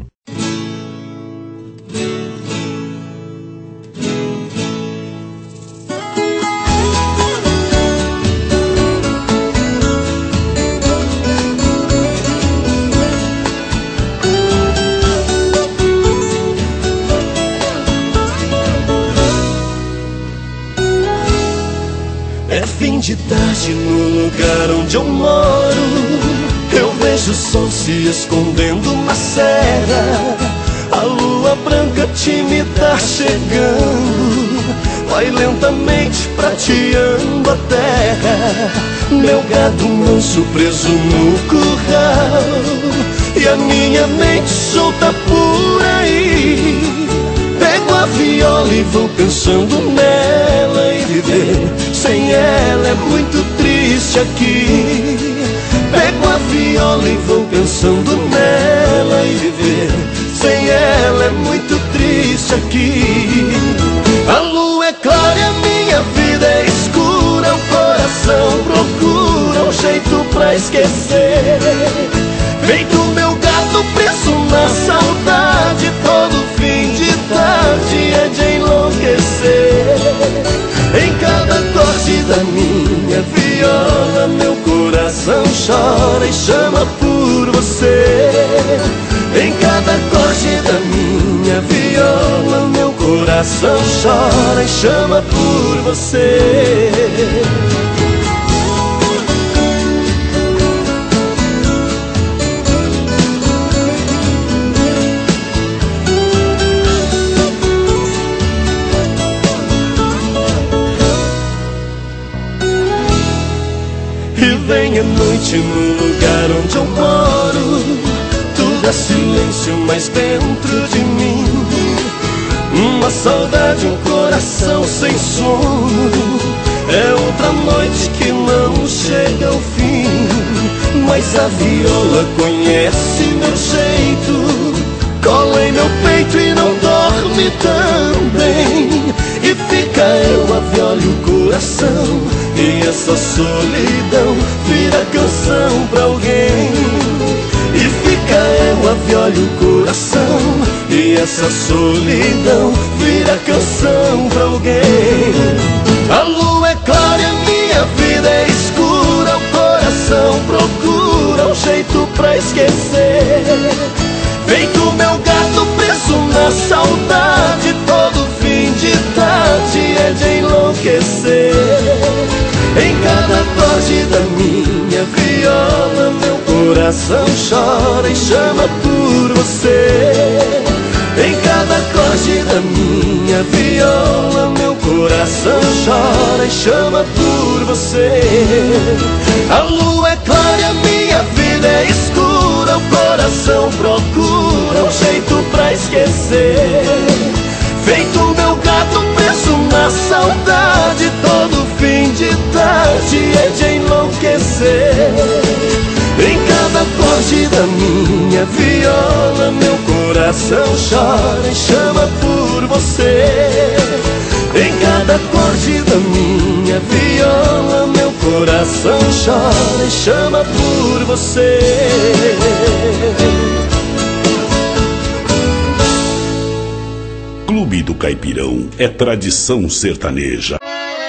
É fim de tarde no lugar onde eu moro. Eu vejo o sol se escondendo na serra. A lua branca tímida chegando, vai lentamente prateando a terra. Meu gado manso preso no curral, e a minha mente solta por aí. Pego a viola e vou pensando nela, e viver sem ela é muito triste aqui. Pego a viola e vou pensando nela, e viver sem ela é muito triste aqui. A lua é clara e a minha vida é escura. O coração procura um jeito pra esquecer. Feito meu gato preso na saudade, todo fim de tarde é de enlouquecer. Em cada acorde da minha viola, meu coração chora e chama por você. Em cada acorde da minha viola, meu coração chora e chama por você. Vem a noite no lugar onde eu moro. Tudo é silêncio, mas dentro de mim uma saudade, um coração sem sono. É outra noite que não chega ao fim, mas a viola conhece meu jeito. Cola em meu peito e não dorme também. E fica eu, a viola e o coração, e essa solidão vira canção pra alguém. E fica eu, a viola e o coração, e essa solidão vira canção pra alguém. A lua é clara e a minha vida é escura. O coração procura um jeito pra esquecer. Feito meu gato preso na saudade, todo fim de tarde é de enlouquecer. Em cada acorde da minha viola, meu coração chora e chama por você. Em cada acorde acorde da minha viola, meu coração chora e chama por você. A lua é clara, a minha vida é escura, o coração procura um jeito pra esquecer. Feito meu gato preso na saudade, todo fim de tarde é de enlouquecer. Em cada acorde da minha viola, meu coração chora e chama por você. Em cada acorde da minha viola, meu coração chora e chama por você. Clube do Caipirão é tradição sertaneja.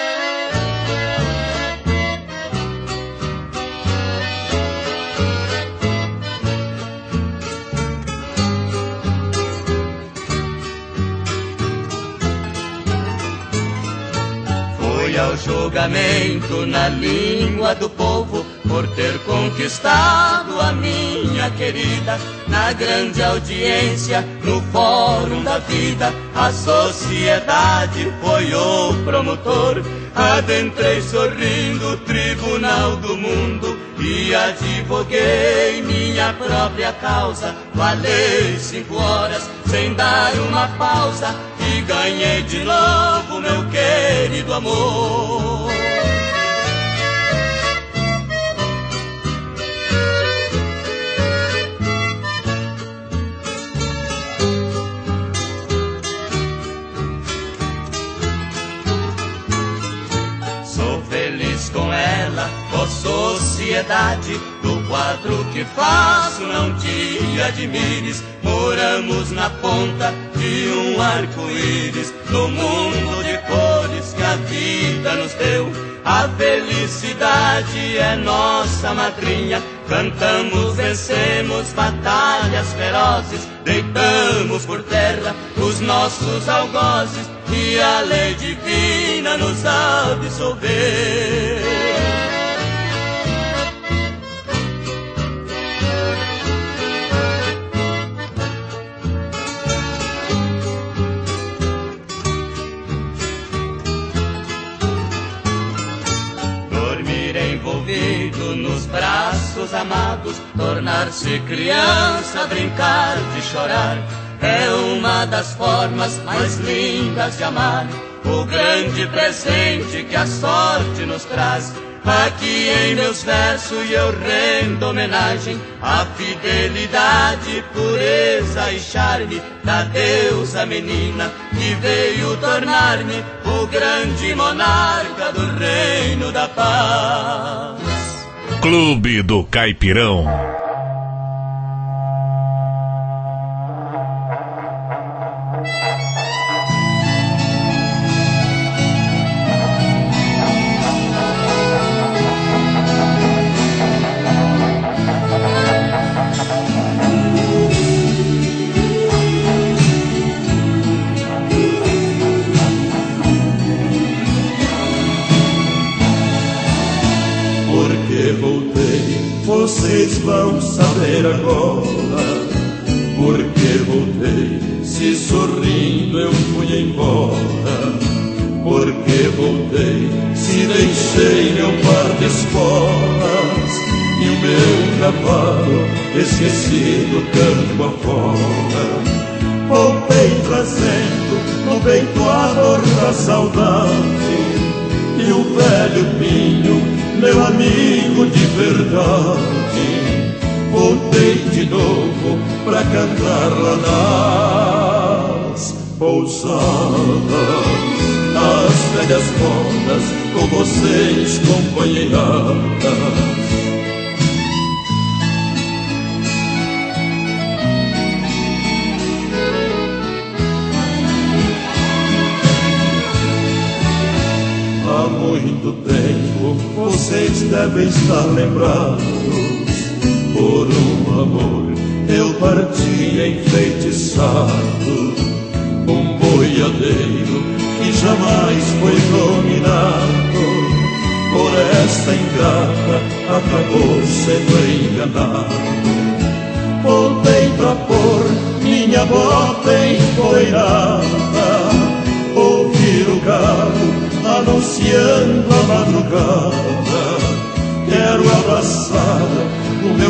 Foi ao julgamento na língua do povo por ter conquistado a minha querida. Na grande audiência, no fórum da vida, a sociedade foi o promotor. Adentrei sorrindo o tribunal do mundo e advoguei minha própria causa. Falei cinco horas sem dar uma pausa e ganhei de novo meu querido amor. Com ela, ó sociedade, do quadro que faço não te admires. Moramos na ponta de um arco-íris, no mundo de cores que a vida nos deu. A felicidade é nossa madrinha, cantamos, vencemos batalhas ferozes, deitamos por terra os nossos algozes e a lei divina nos absolver. Envolvido nos braços amados, tornar-se criança, brincar de chorar, é uma das formas mais lindas de amar. O grande presente que a sorte nos traz. Aqui em meus versos eu rendo homenagem à fidelidade, pureza e charme da deusa menina que veio tornar-me o grande monarca do reino da paz. Clube do Caipirão. Vocês vão saber agora porque voltei. Se sorrindo eu fui embora, porque voltei. Se deixei meu par de esporas e o meu cavalo esquecido campo afora. Voltei trazendo no peito a dor da saudade e o velho pinho, meu amigo de verdade. Voltei de novo pra cantar lá nas pousadas, nas velhas modas, com vocês companheiradas. Há muito tempo vocês devem estar lembrados. Por um amor eu parti enfeitiçado, um boiadeiro que jamais foi dominado. Por esta ingrata acabou sendo enganado. Voltei pra pôr minha bota empoeirada, ouvir o galo anunciando a madrugada. Quero abraçar o meu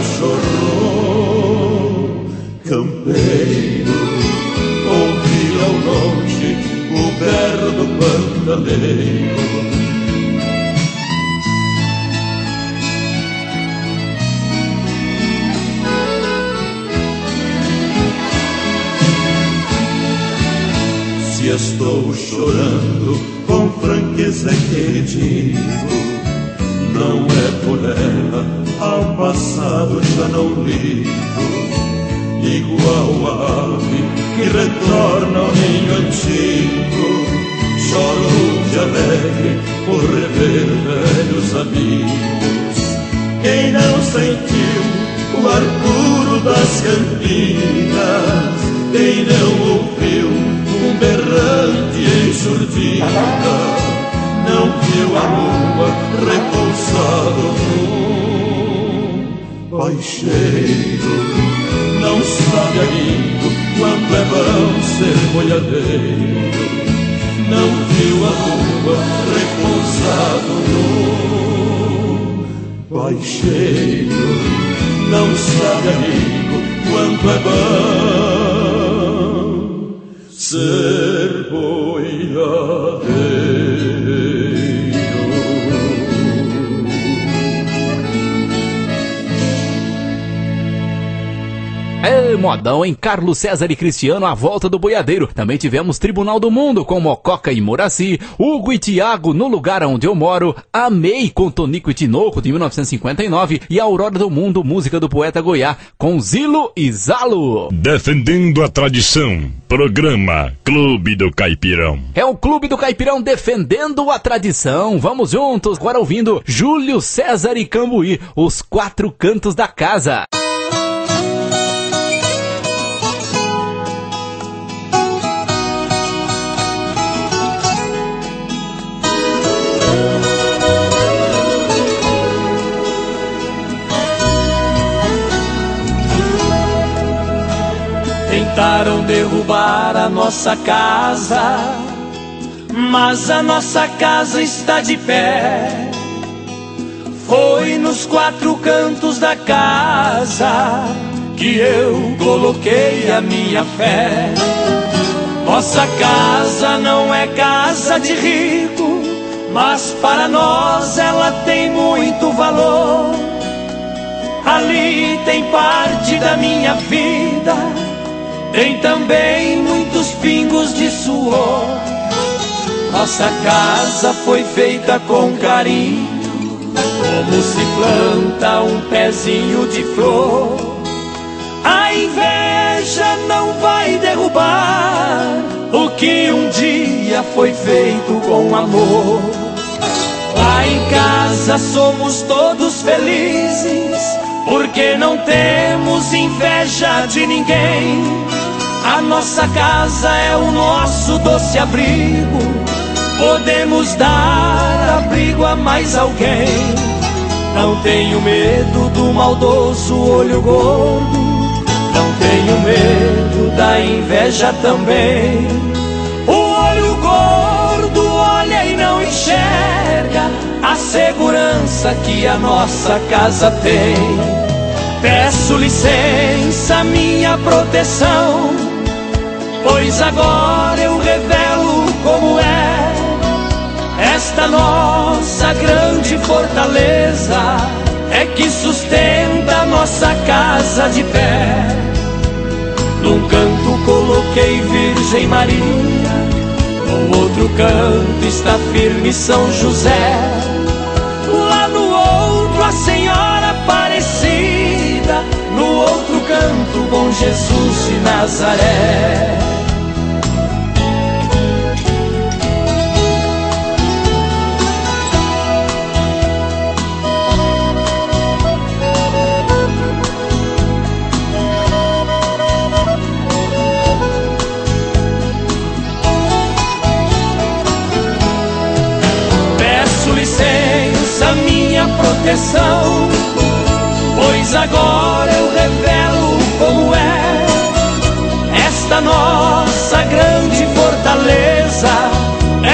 cachorro campeiro, ouvir ao longe o berro do pantaneiro. Se estou chorando, com franqueza que digo, não é por ela, ao passado já não ligo. Igual a ave que retorna ao ninho antigo, choro de alegre por rever velhos amigos. Quem não sentiu o ar puro das campinas, quem não ouviu um berrante em surdina, não viu a lua repousado num baixeiro, não sabe, amigo, quanto é bom ser boiadeiro. Não viu a lua repousado num baixeiro, não sabe, amigo, quanto é bom ser boiadeiro. É modão, hein? Carlos César e Cristiano, a volta do boiadeiro. Também tivemos Tribunal do Mundo com Mococa e Moraci, Hugo e Tiago, No Lugar Onde Eu Moro, Amei com Tonico e Tinoco de mil novecentos e cinquenta e nove e Aurora do Mundo, música do poeta Goiá, com Zilo e Zalo. Defendendo a tradição, programa Clube do Caipirão. É o Clube do Caipirão defendendo a tradição. Vamos juntos, agora ouvindo Júlio César e Cambuí, os quatro cantos da casa. Tentaram derrubar a nossa casa, mas a nossa casa está de pé. Foi nos quatro cantos da casa que eu coloquei a minha fé. Nossa casa não é casa de rico, mas para nós ela tem muito valor. Ali tem parte da minha vida, tem também muitos pingos de suor. Nossa casa foi feita com carinho, como se planta um pezinho de flor. A inveja não vai derrubar o que um dia foi feito com amor. Lá em casa somos todos felizes, porque não temos inveja de ninguém. A nossa casa é o nosso doce abrigo, podemos dar abrigo a mais alguém. Não tenho medo do maldoso olho gordo, não tenho medo da inveja também. O olho gordo olha e não enxerga a segurança que a nossa casa tem. Peço licença, minha proteção, pois agora eu revelo como é esta nossa grande fortaleza, é que sustenta nossa casa de pé. Num canto coloquei Virgem Maria, no outro canto está firme São José, lá no outro a Senhora Aparecida, no outro canto Bom Jesus de Nazaré. Peço licença, minha proteção, pois agora eu revelo como é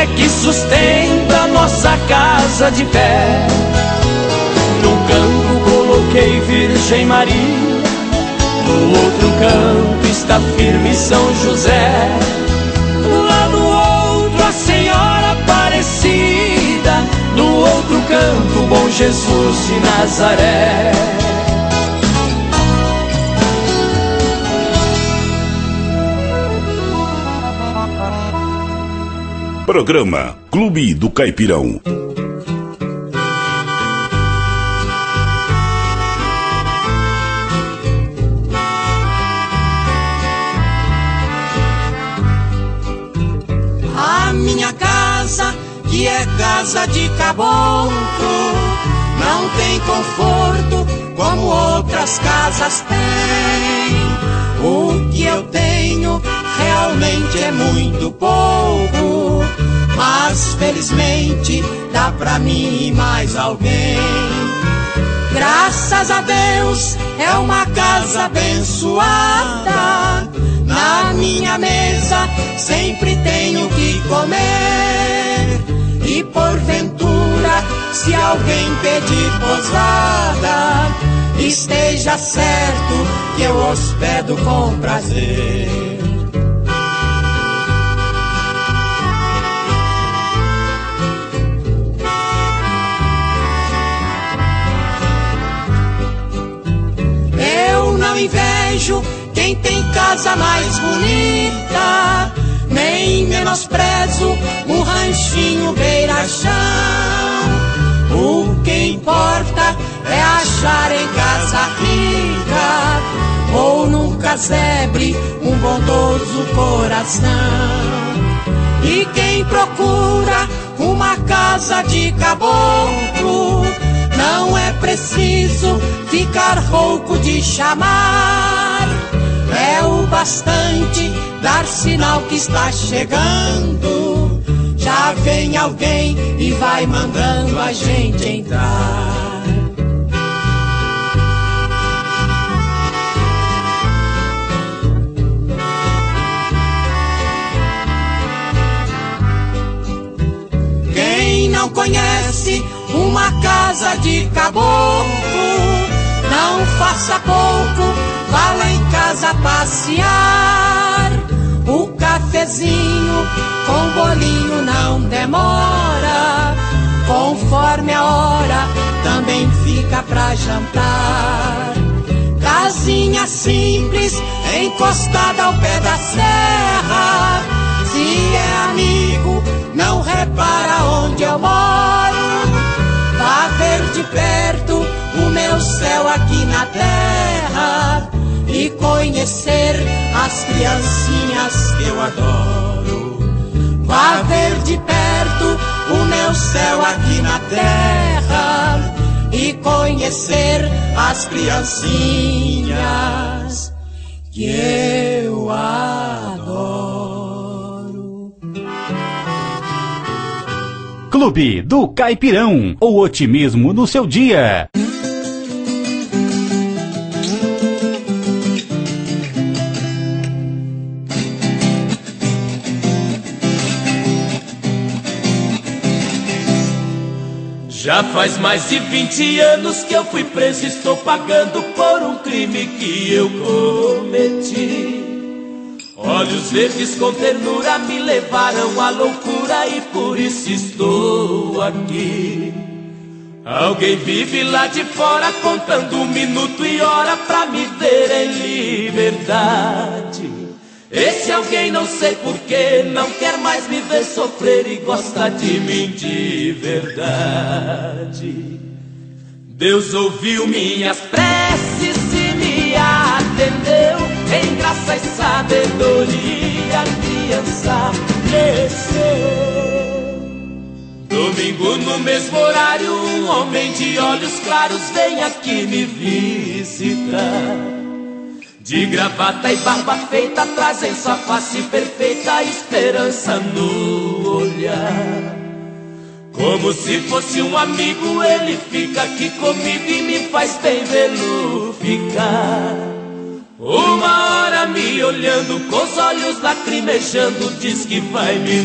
é que sustenta nossa casa de pé. Num canto coloquei Virgem Maria, no outro canto está firme São José. Lá no outro a Senhora Aparecida, no outro canto Bom Jesus de Nazaré. Programa Clube do Caipirão. A minha casa, que é casa de caboclo, não tem conforto como outras casas têm. O que eu tenho realmente é muito pouco, mas felizmente dá pra mim e mais alguém. Graças a Deus é uma casa abençoada, na minha mesa sempre tenho que comer. E porventura, se alguém pedir posada, esteja certo que eu hospedo com prazer. Eu não invejo quem tem casa mais bonita, nem menosprezo um ranchinho beira-chão. O que importa é achar em casa rica, ou num casebre um bondoso coração. E quem procura uma casa de caboclo, não é preciso ficar rouco de chamar. É o bastante dar sinal que está chegando. Já vem alguém e vai mandando a gente entrar. Quem não conhece uma casa de caboclo, não faça pouco, vá lá em casa passear. O cafezinho com bolinho não demora, conforme a hora também fica pra jantar. Casinha simples, encostada ao pé da serra, se é amigo, não repara onde eu moro. Vá ver de perto o meu céu aqui na terra e conhecer as criancinhas que eu adoro. Vá ver de perto o meu céu aqui na terra e conhecer as criancinhas que eu adoro. Clube do Caipirão, o otimismo no seu dia. Já faz mais de vinte anos que eu fui preso, estou pagando por um crime que eu cometi. Olhos verdes com ternura me levaram à loucura e por isso estou aqui. Alguém vive lá de fora contando um minuto e hora pra me ver em liberdade. Esse alguém não sei porquê não quer mais me ver sofrer e gosta de mim de verdade. Deus ouviu minhas preces e me atendeu, em graça e sabedoria a criança cresceu. Domingo no mesmo horário um homem de olhos claros vem aqui me visitar. De gravata e barba feita, traz em sua face perfeita a esperança no olhar. Como se fosse um amigo, ele fica aqui comigo e me faz bem vê-lo ficar. Uma hora me olhando com os olhos lacrimejando, diz que vai me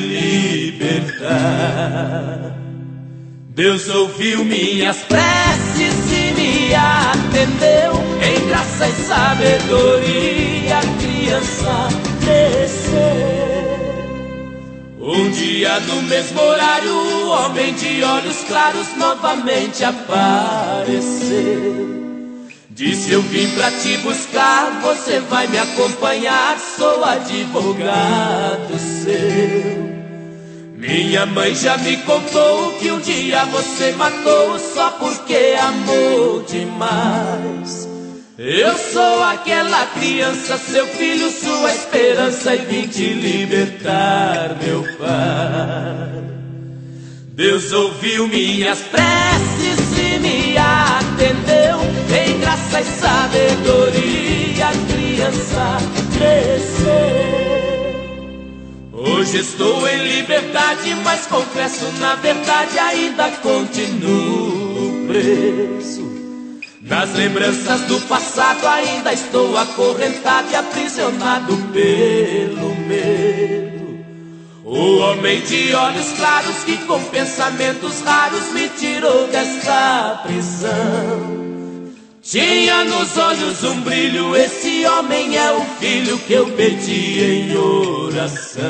libertar. Deus ouviu minhas preces e me atendeu. Em graça e sabedoria a criança cresceu. Um dia no mesmo horário o homem de olhos claros novamente apareceu. Disse: eu vim pra te buscar, você vai me acompanhar, sou advogado seu. Minha mãe já me contou que um dia você matou só porque amou demais. Eu sou aquela criança, seu filho, sua esperança, e vim te libertar, meu pai. Deus ouviu minhas preces e me atendeu. Em graça e sabedoria a criança cresceu. Hoje estou em liberdade, mas confesso, na verdade ainda continuo preso. Nas lembranças do passado ainda estou acorrentado e aprisionado pelo medo. O homem de olhos claros que com pensamentos raros me tirou desta prisão. Tinha nos olhos um brilho, esse homem é o filho que eu pedi em oração.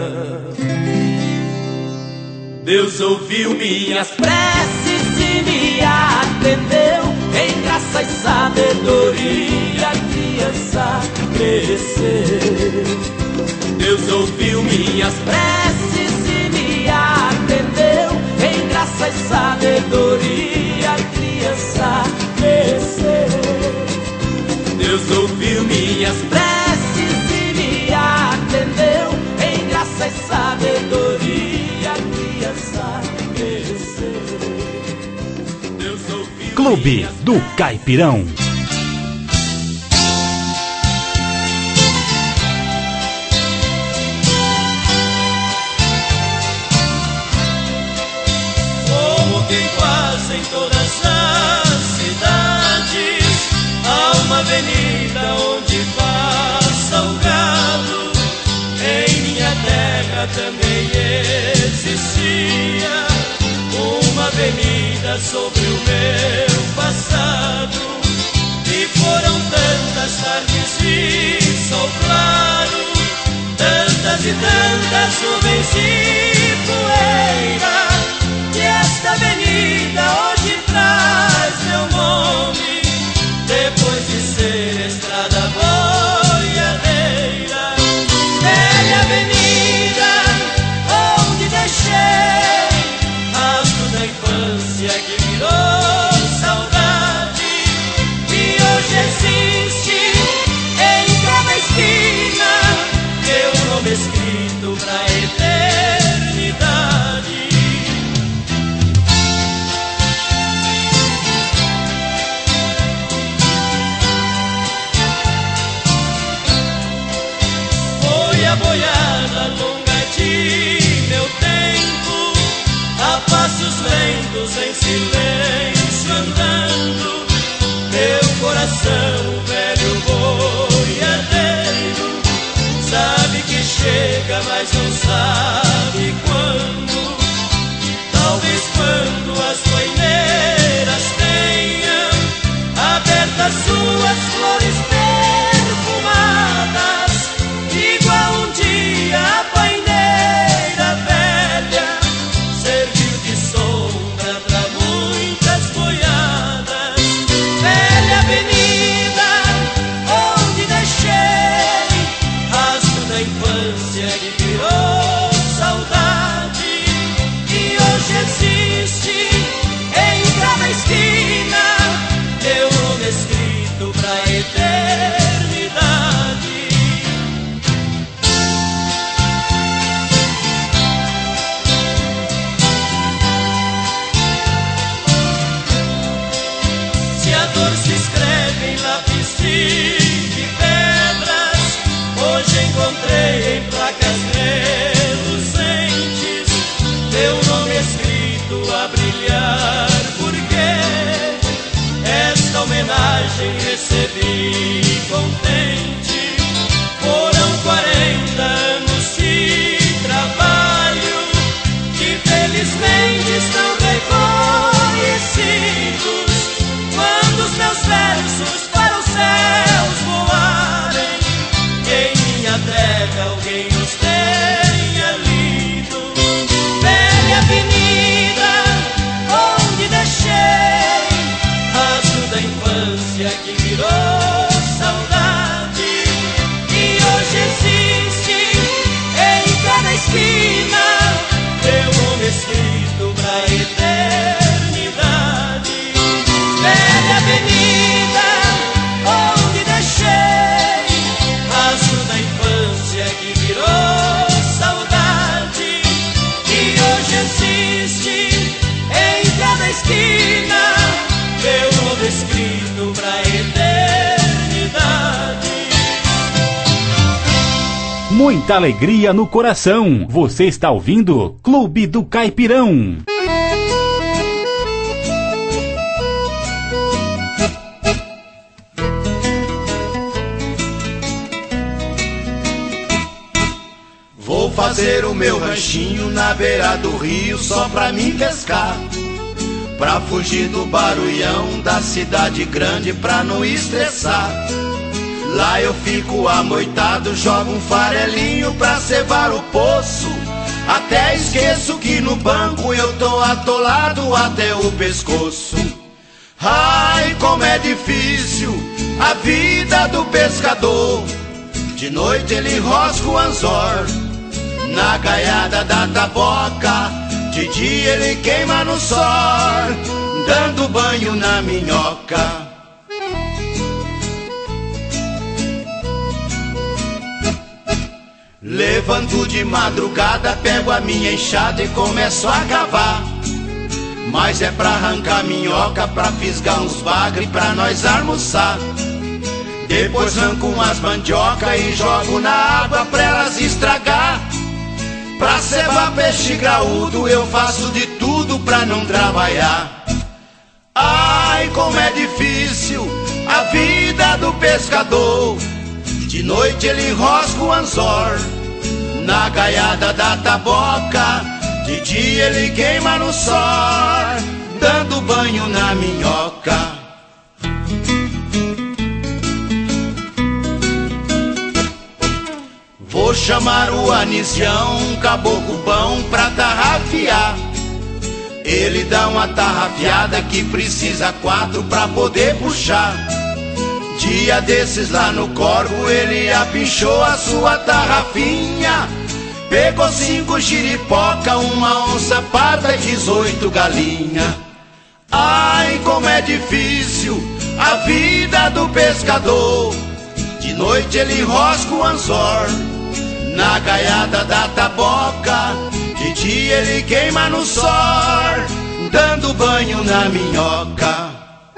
Deus ouviu minhas preces e me atendeu. Em graça e sabedoria a criança cresceu. Deus ouviu minhas preces e me atendeu. Em graça e sabedoria a criança cresceu. Deus ouviu minhas preces e me atendeu. Em graça e sabedoria a criança cresceu. Deus ouviu. Clube do Caipirão. Como quem quase em todas as cidades há uma avenida onde passa o gado. Em minha terra também existia uma avenida sobre o meu passado. E foram tantas tardes de sol claro, tantas e tantas nuvens de poeira, que esta avenida hoje traz meu nome, depois de ser estrada boiadeira. Velha avenida onde deixei rastro da infância que virou saudade, e hoje existe em cada esquina meu nome escrito pra eternidade. Foi a boiada longa de meu tempo, a passos lentos em silêncio andando. Meu coração, velho boiadeiro, sabe que chega, mas não sabe quando. Talvez quando as paineiras tenham abertas suas flores perfumadas, igual um dia a paineira velha serviu de sombra pra muitas boiadas. Velha avenida onde deixei rastro da infância que virou saudade, e hoje existe em cada esquina meu nome escrito pra eternidade. Se a dor se escreve em lápis de pedras, hoje encontrei em placas reluzentes meu nome escrito a brilhar, porque esta homenagem mensagem recebi contente. Foram quarenta anos de trabalho que felizmente estão reconhecidos. Quando os meus versos para os céus voarem, em minha terra alguém os tenha lido. Velha avenida onde deixei rastro da infância que virou saudade, e hoje existe em cada esquina teu nome escrito pra eternidade. Velha avenida onde deixei rastro da infância que virou saudade, e hoje existe em cada esquina teu nome escrito pra eternidade. Muita alegria no coração. Você está ouvindo Clube do Caipirão. Vou fazer o meu ranchinho na beira do rio só pra mim pescar, pra fugir do barulhão da cidade grande, pra não estressar. Lá eu fico amoitado, jogo um farelinho pra cevar o poço. Até esqueço que no banco eu tô atolado até o pescoço. Ai, como é difícil a vida do pescador. De noite ele rosca o anzor na gaiada da taboca, de dia ele queima no sol, dando banho na minhoca. Levanto de madrugada, pego a minha enxada e começo a cavar. Mas é pra arrancar minhoca, pra fisgar uns bagre pra nós almoçar. Depois arranco umas mandioca e jogo na água pra elas estragar. Pra cevar peixe graúdo eu faço de tudo pra não trabalhar. Ai, como é difícil a vida do pescador. De noite ele rosca o anzor na gaiada da taboca, de dia ele queima no sol, dando banho na minhoca. Vou chamar o Anisião, um caboclo bom pra tarrafiar. Ele dá uma tarrafiada que precisa quatro pra poder puxar. Dia desses lá no corvo ele apinchou a sua tarrafinha. Pegou cinco giripoca, uma onça parda e dezoito galinha. Ai, como é difícil a vida do pescador. De noite ele rosca o anzor na gaiada da taboca, de dia ele queima no sol, dando banho na minhoca.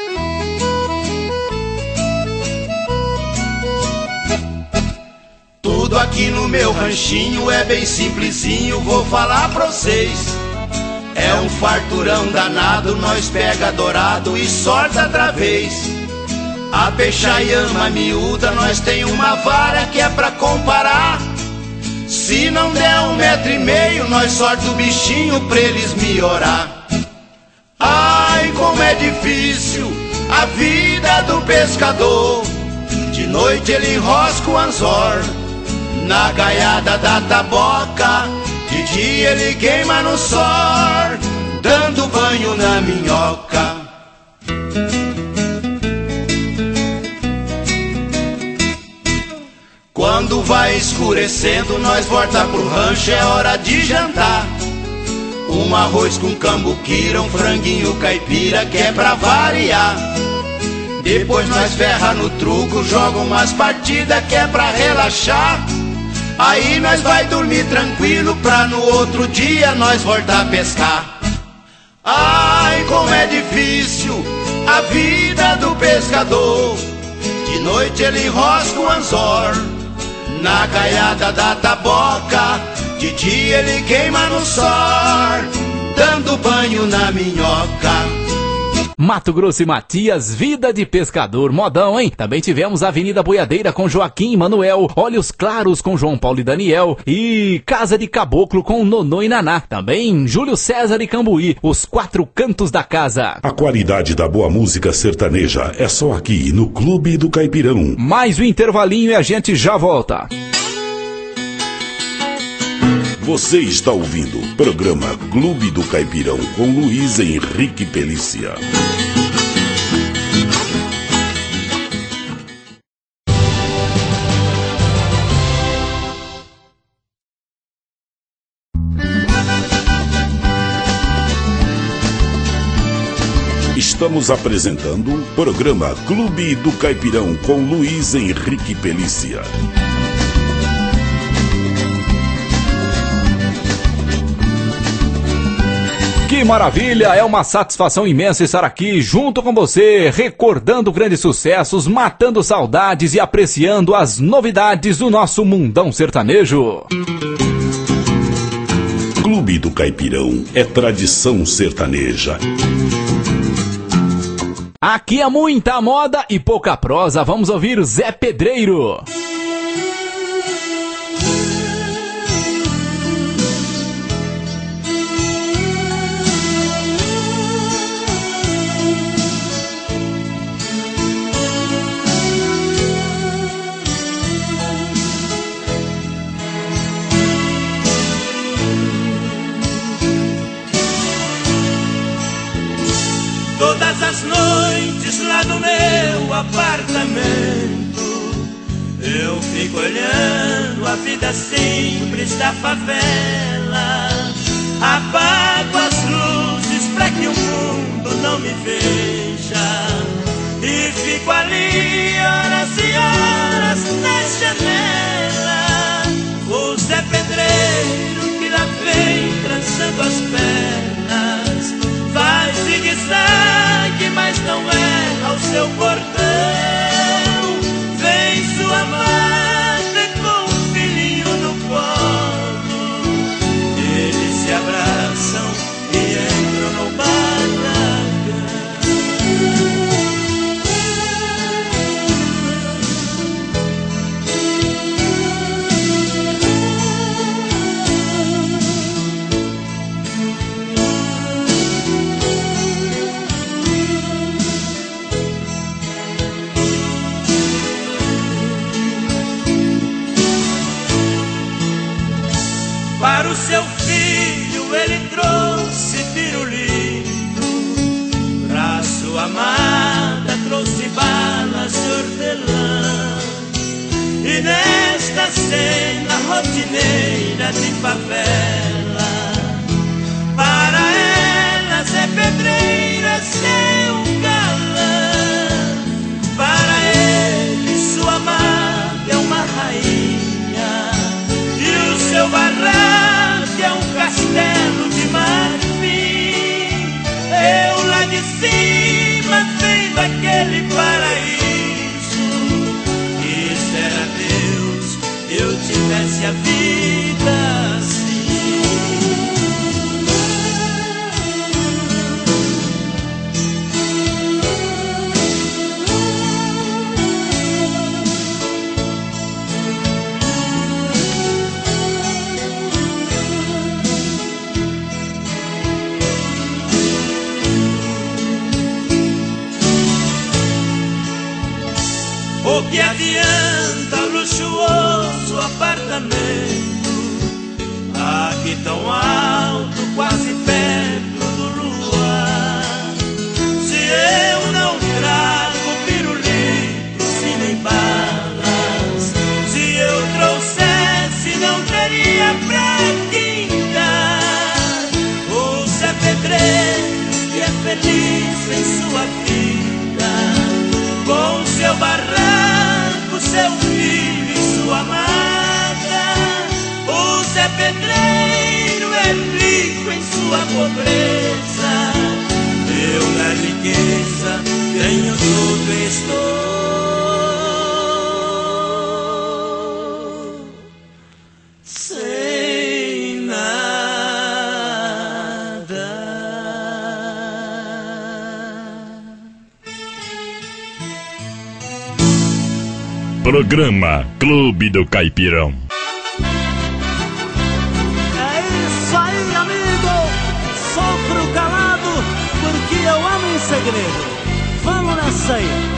Tudo aqui no meu ranchinho é bem simplesinho, vou falar pra vocês. É um farturão danado, nós pega dourado e sorta outra vez. A peixaiama miúda, nós tem uma vara que é pra comparar. Se não der um metro e meio, nós sorta o bichinho pra eles melhorar. Ai, como é difícil a vida do pescador. De noite ele rosca o anzor na gaiada da taboca, de dia ele queima no sol, dando banho na minhoca. Quando vai escurecendo, nós volta pro rancho, é hora de jantar. Um arroz com cambuquira, um franguinho caipira, que é pra variar. Depois nós ferra no truco, joga umas partidas, que é pra relaxar. Aí nós vai dormir tranquilo, pra no outro dia nós voltar a pescar. Ai, como é difícil a vida do pescador. De noite ele rosca o anzor na gaiada da taboca, de dia ele queima no sol, dando banho na minhoca. Mato Grosso e Matias, Vida de Pescador, modão, hein? Também tivemos Avenida Boiadeira com Joaquim e Manuel, Olhos Claros com João Paulo e Daniel e Casa de Caboclo com Nonô e Naná. Também Júlio César e Cambuí, Os Quatro Cantos da Casa. A qualidade da boa música sertaneja é só aqui no Clube do Caipirão. Mais um intervalinho e a gente já volta. Você está ouvindo o programa Clube do Caipirão com Luiz Henrique Pelícia. Estamos apresentando o programa Clube do Caipirão com Luiz Henrique Pelícia. Que maravilha, é uma satisfação imensa estar aqui junto com você, recordando grandes sucessos, matando saudades e apreciando as novidades do nosso mundão sertanejo. Clube do Caipirão é tradição sertaneja. Aqui é muita moda e pouca prosa, vamos ouvir Zé Pedreiro. Todas as noites lá no meu apartamento eu fico olhando a vida simples da favela. Apago as luzes pra que o mundo não me veja e fico ali horas e horas na janela. O Zé Pedreiro que lá vem trançando as pernas faz zigue-zague, mas não erra o seu cordão. Vem sua amada com um filhinho no colo, eles se abraçam e entram no para o seu filho ele trouxe pirulito, pra sua amada trouxe balas de hortelã. E nesta cena rotineira de favela, para ela Zé Pedreiro é seu galã. Para ele sua amada é uma rainha e o seu barraco é um castelo de marfim. Eu lá de cima vendo aquele paraíso, quisera Deus eu tivesse a vida assim. O que adianta o luxuoso apartamento aqui tão alto, quase perto do luar, se eu não trago pirulitos e nem balas? Se eu trouxesse não teria pra quem dar. O Zé Pedreiro que é feliz em sua vida, com seu barranco, seu filho e sua amada. O Zé Pedreiro é rico em sua pobreza, eu na riqueza tenho tudo e estou sem nada. Programa Clube do Caipirão. É isso aí, amigo! Sofro calado porque eu amo em segredo. Vamos nessa aí!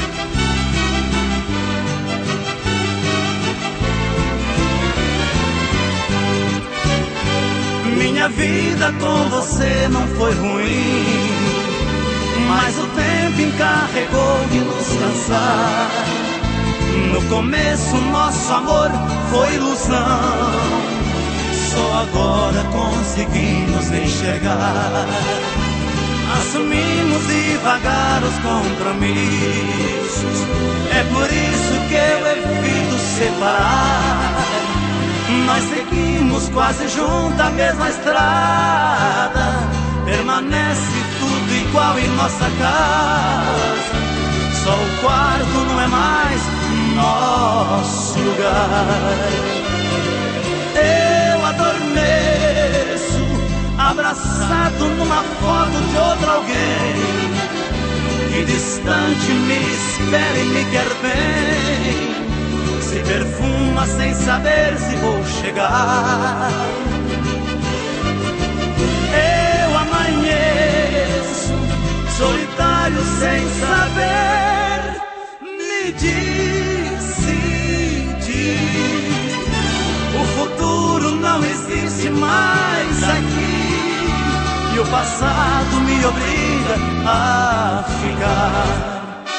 Minha vida com você não foi ruim, mas o tempo encarregou de nos cansar. No começo nosso amor foi ilusão, só agora conseguimos enxergar. Assumimos devagar os compromissos, é por isso que eu evito separar. Nós seguimos quase juntos a mesma estrada, permanece tudo igual em nossa casa. Só o quarto não é mais nosso lugar. Eu adormeço, abraçado numa foto de outro alguém, que distante me espera e me quer bem. Se perfuma sem saber se vou chegar. Eu amanheço, solitário sem saber me decidir. O futuro não existe mais aqui, e o passado me obriga a ficar.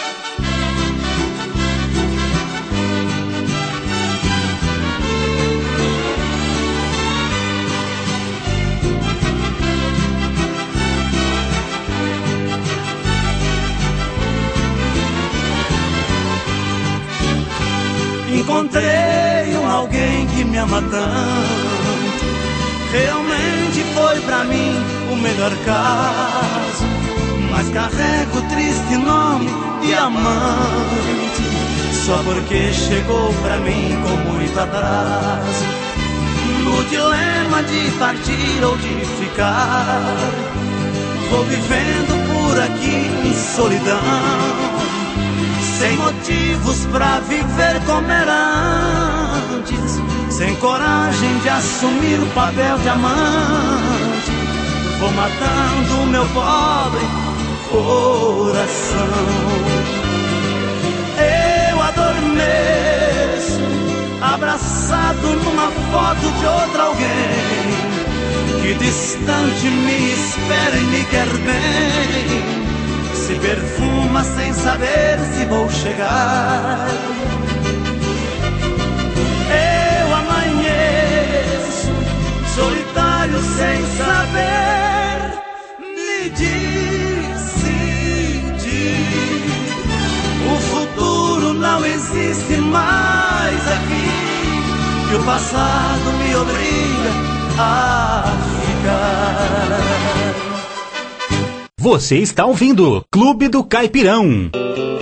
Encontrei um alguém que me ama tanto, realmente foi pra mim o melhor caso. Mas carrego o triste nome de amante, só porque chegou pra mim com muito atraso. No dilema de partir ou de ficar, vou vivendo por aqui em solidão, sem motivos pra viver como era antes, sem coragem de assumir o papel de amante. Vou matando o meu pobre coração. Eu adormeço, abraçado numa foto de outro alguém, que distante me espera e me quer bem. Se perfuma sem saber se vou chegar. Eu amanheço, solitário sem saber me decidir. O futuro não existe mais aqui, e o passado me obriga a ficar. Você está ouvindo Clube do Caipirão.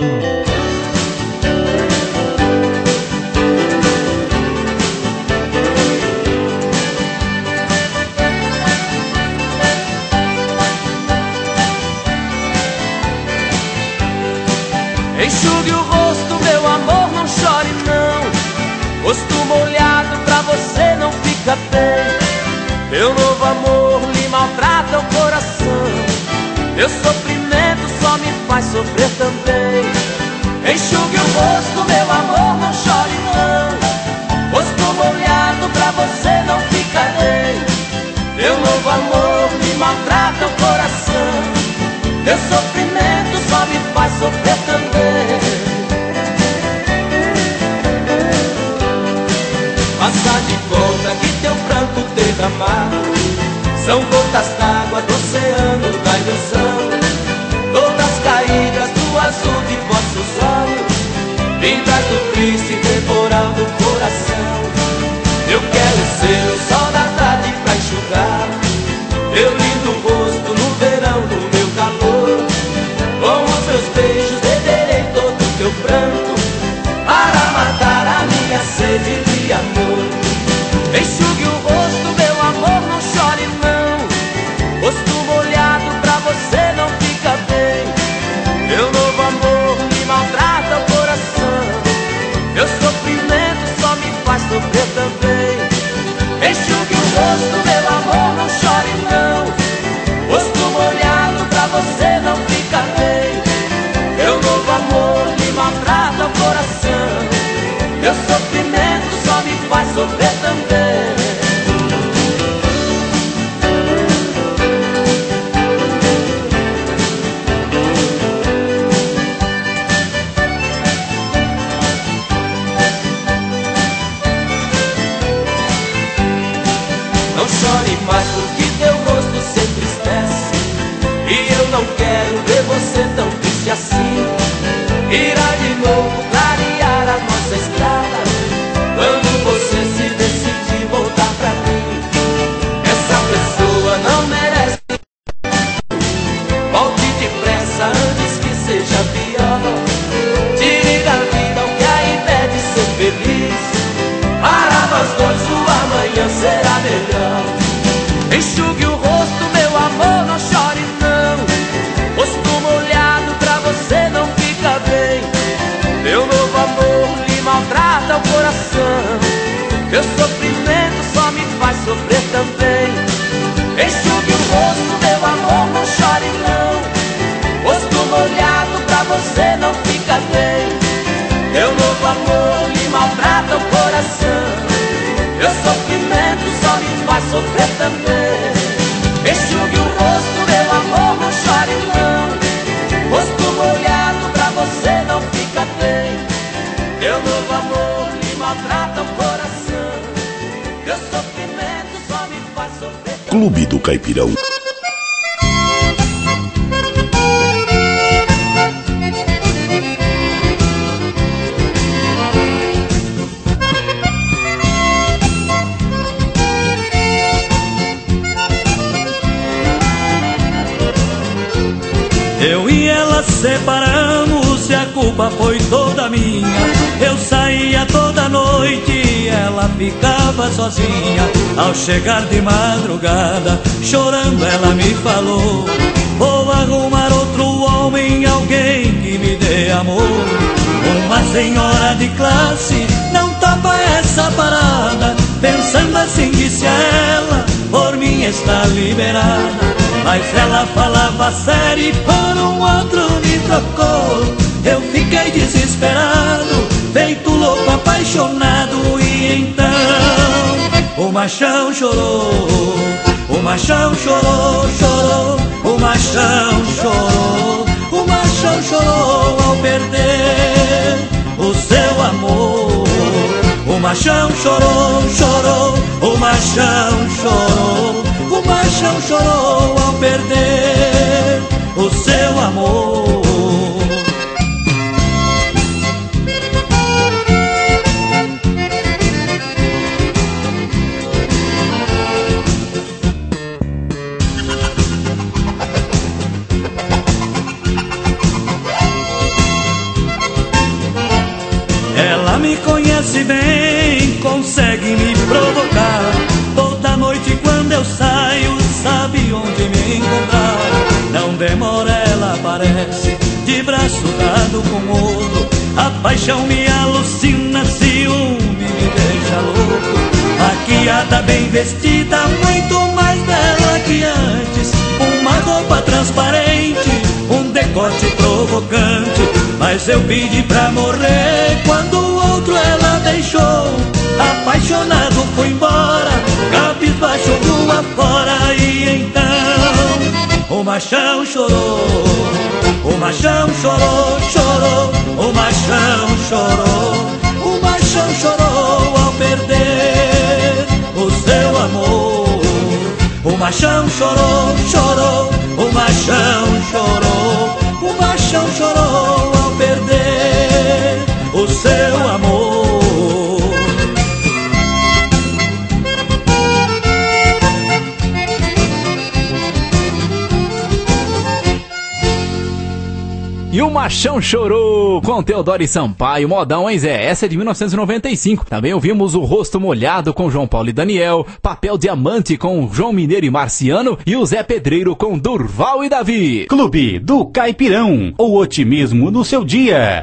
Enxugue o rosto, meu amor, não chore não. Rosto molhado pra você não fica bem. Meu novo amor lhe maltrata o coração, meu sofrimento só me faz sofrer também. Enxugue o rosto, meu amor, não chore não. Rosto molhado pra você não fica bem. Meu novo amor me maltrata o coração, meu sofrimento só me faz sofrer também. Faça de conta que teu pranto derramado são gotas d'água do oceano da ilusão, todas caídas do azul de vossos olhos, vindas do triste temporal do coração. Eu quero ser o sol da tarde pra enxugar meu lindo rosto no verão do meu calor. Com os meus beijos beberei todo o teu pranto, para matar a minha sede de amor. Enxugue o rosto, meu amor, não chore não. Rosto molhado pra você não fica bem. Meu novo amor me maltrata o coração, maltrata o coração. Meu sofrimento só me faz sofrer também. Enxugue o rosto, meu amor, não chore não. Rosto molhado pra você não fica bem. Meu novo amor me maltrata o coração. Meu sofrimento só me faz sofrer. Clube do Caipirão. Eu e ela separamos e a culpa foi toda minha. Eu saía toda noite e ela ficava sozinha. Ao chegar de madrugada, chorando ela me falou: vou arrumar outro homem, alguém que me dê amor. Uma senhora de classe não topa essa parada. Pensando assim disse ela, por mim está liberada. Mas ela falava sério e por um outro me trocou. Eu fiquei desesperado, feito louco, apaixonado. E então o machão chorou, o machão chorou, chorou. O machão chorou, o machão chorou ao perder o seu amor. O machão chorou, chorou, o machão chorou. O machão chorou ao perder o seu amor. Ela me conhece bem, consegue me provocar. Toda noite quando eu saio, sabe onde me encontrar. Não demora, ela aparece, de braço dado com outro. A paixão me alucina, ciúme me deixa louco. Maquiada, bem vestida, muito mais bela que antes. Uma roupa transparente, um decote provocante. Mas eu pedi pra morrer quando o outro ela deixou. Apaixonado foi embora, cabisbaixo rua fora. E então o machão chorou, o machão chorou, chorou. O machão chorou, o machão chorou ao perder o seu amor. O machão chorou, chorou. O machão chorou, o machão chorou ao perder o seu amor. E o Machão Chorou, com Teodoro e Sampaio, modão, hein Zé? Essa é de mil novecentos e noventa e cinco. Também ouvimos o Rosto Molhado com João Paulo e Daniel, Papel Diamante com João Mineiro e Marciano e o Zé Pedreiro com Durval e Davi. Clube do Caipirão, o otimismo no seu dia.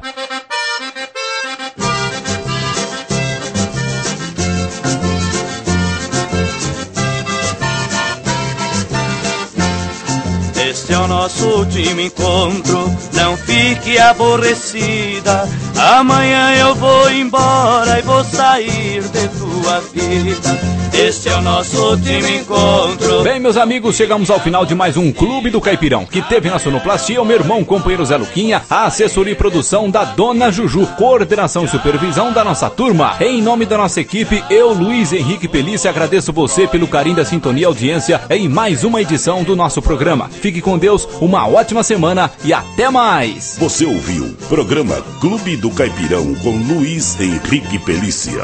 Este é o nosso último encontro, não fique aborrecida. Amanhã eu vou embora e vou sair de tua vida. Este é o nosso último encontro. Bem, meus amigos, chegamos ao final de mais um Clube do Caipirão, que teve na sonoplastia o meu irmão, companheiro Zé Luquinha, a assessoria e produção da Dona Juju, coordenação e supervisão da nossa turma. Em nome da nossa equipe, eu, Luiz Henrique Pelícia, agradeço você pelo carinho da sintonia e audiência em mais uma edição do nosso programa. Fique com Deus, uma ótima semana e até mais. Você ouviu programa Clube do Caipirão com Luiz Henrique Pelícia.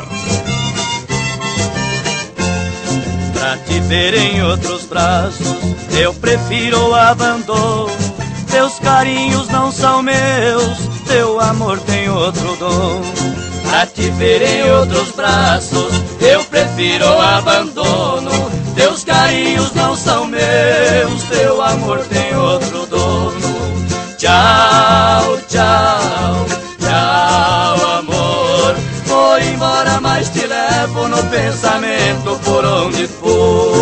Pra te ver em outros braços, eu prefiro o abandono. Teus carinhos não são meus, teu amor tem outro dom. Pra te ver em outros braços, eu prefiro o abandono. Teus carinhos não são meus, teu amor tem outro dono. Tchau, tchau, tchau, amor. Vou embora, mas te levo no pensamento por onde for.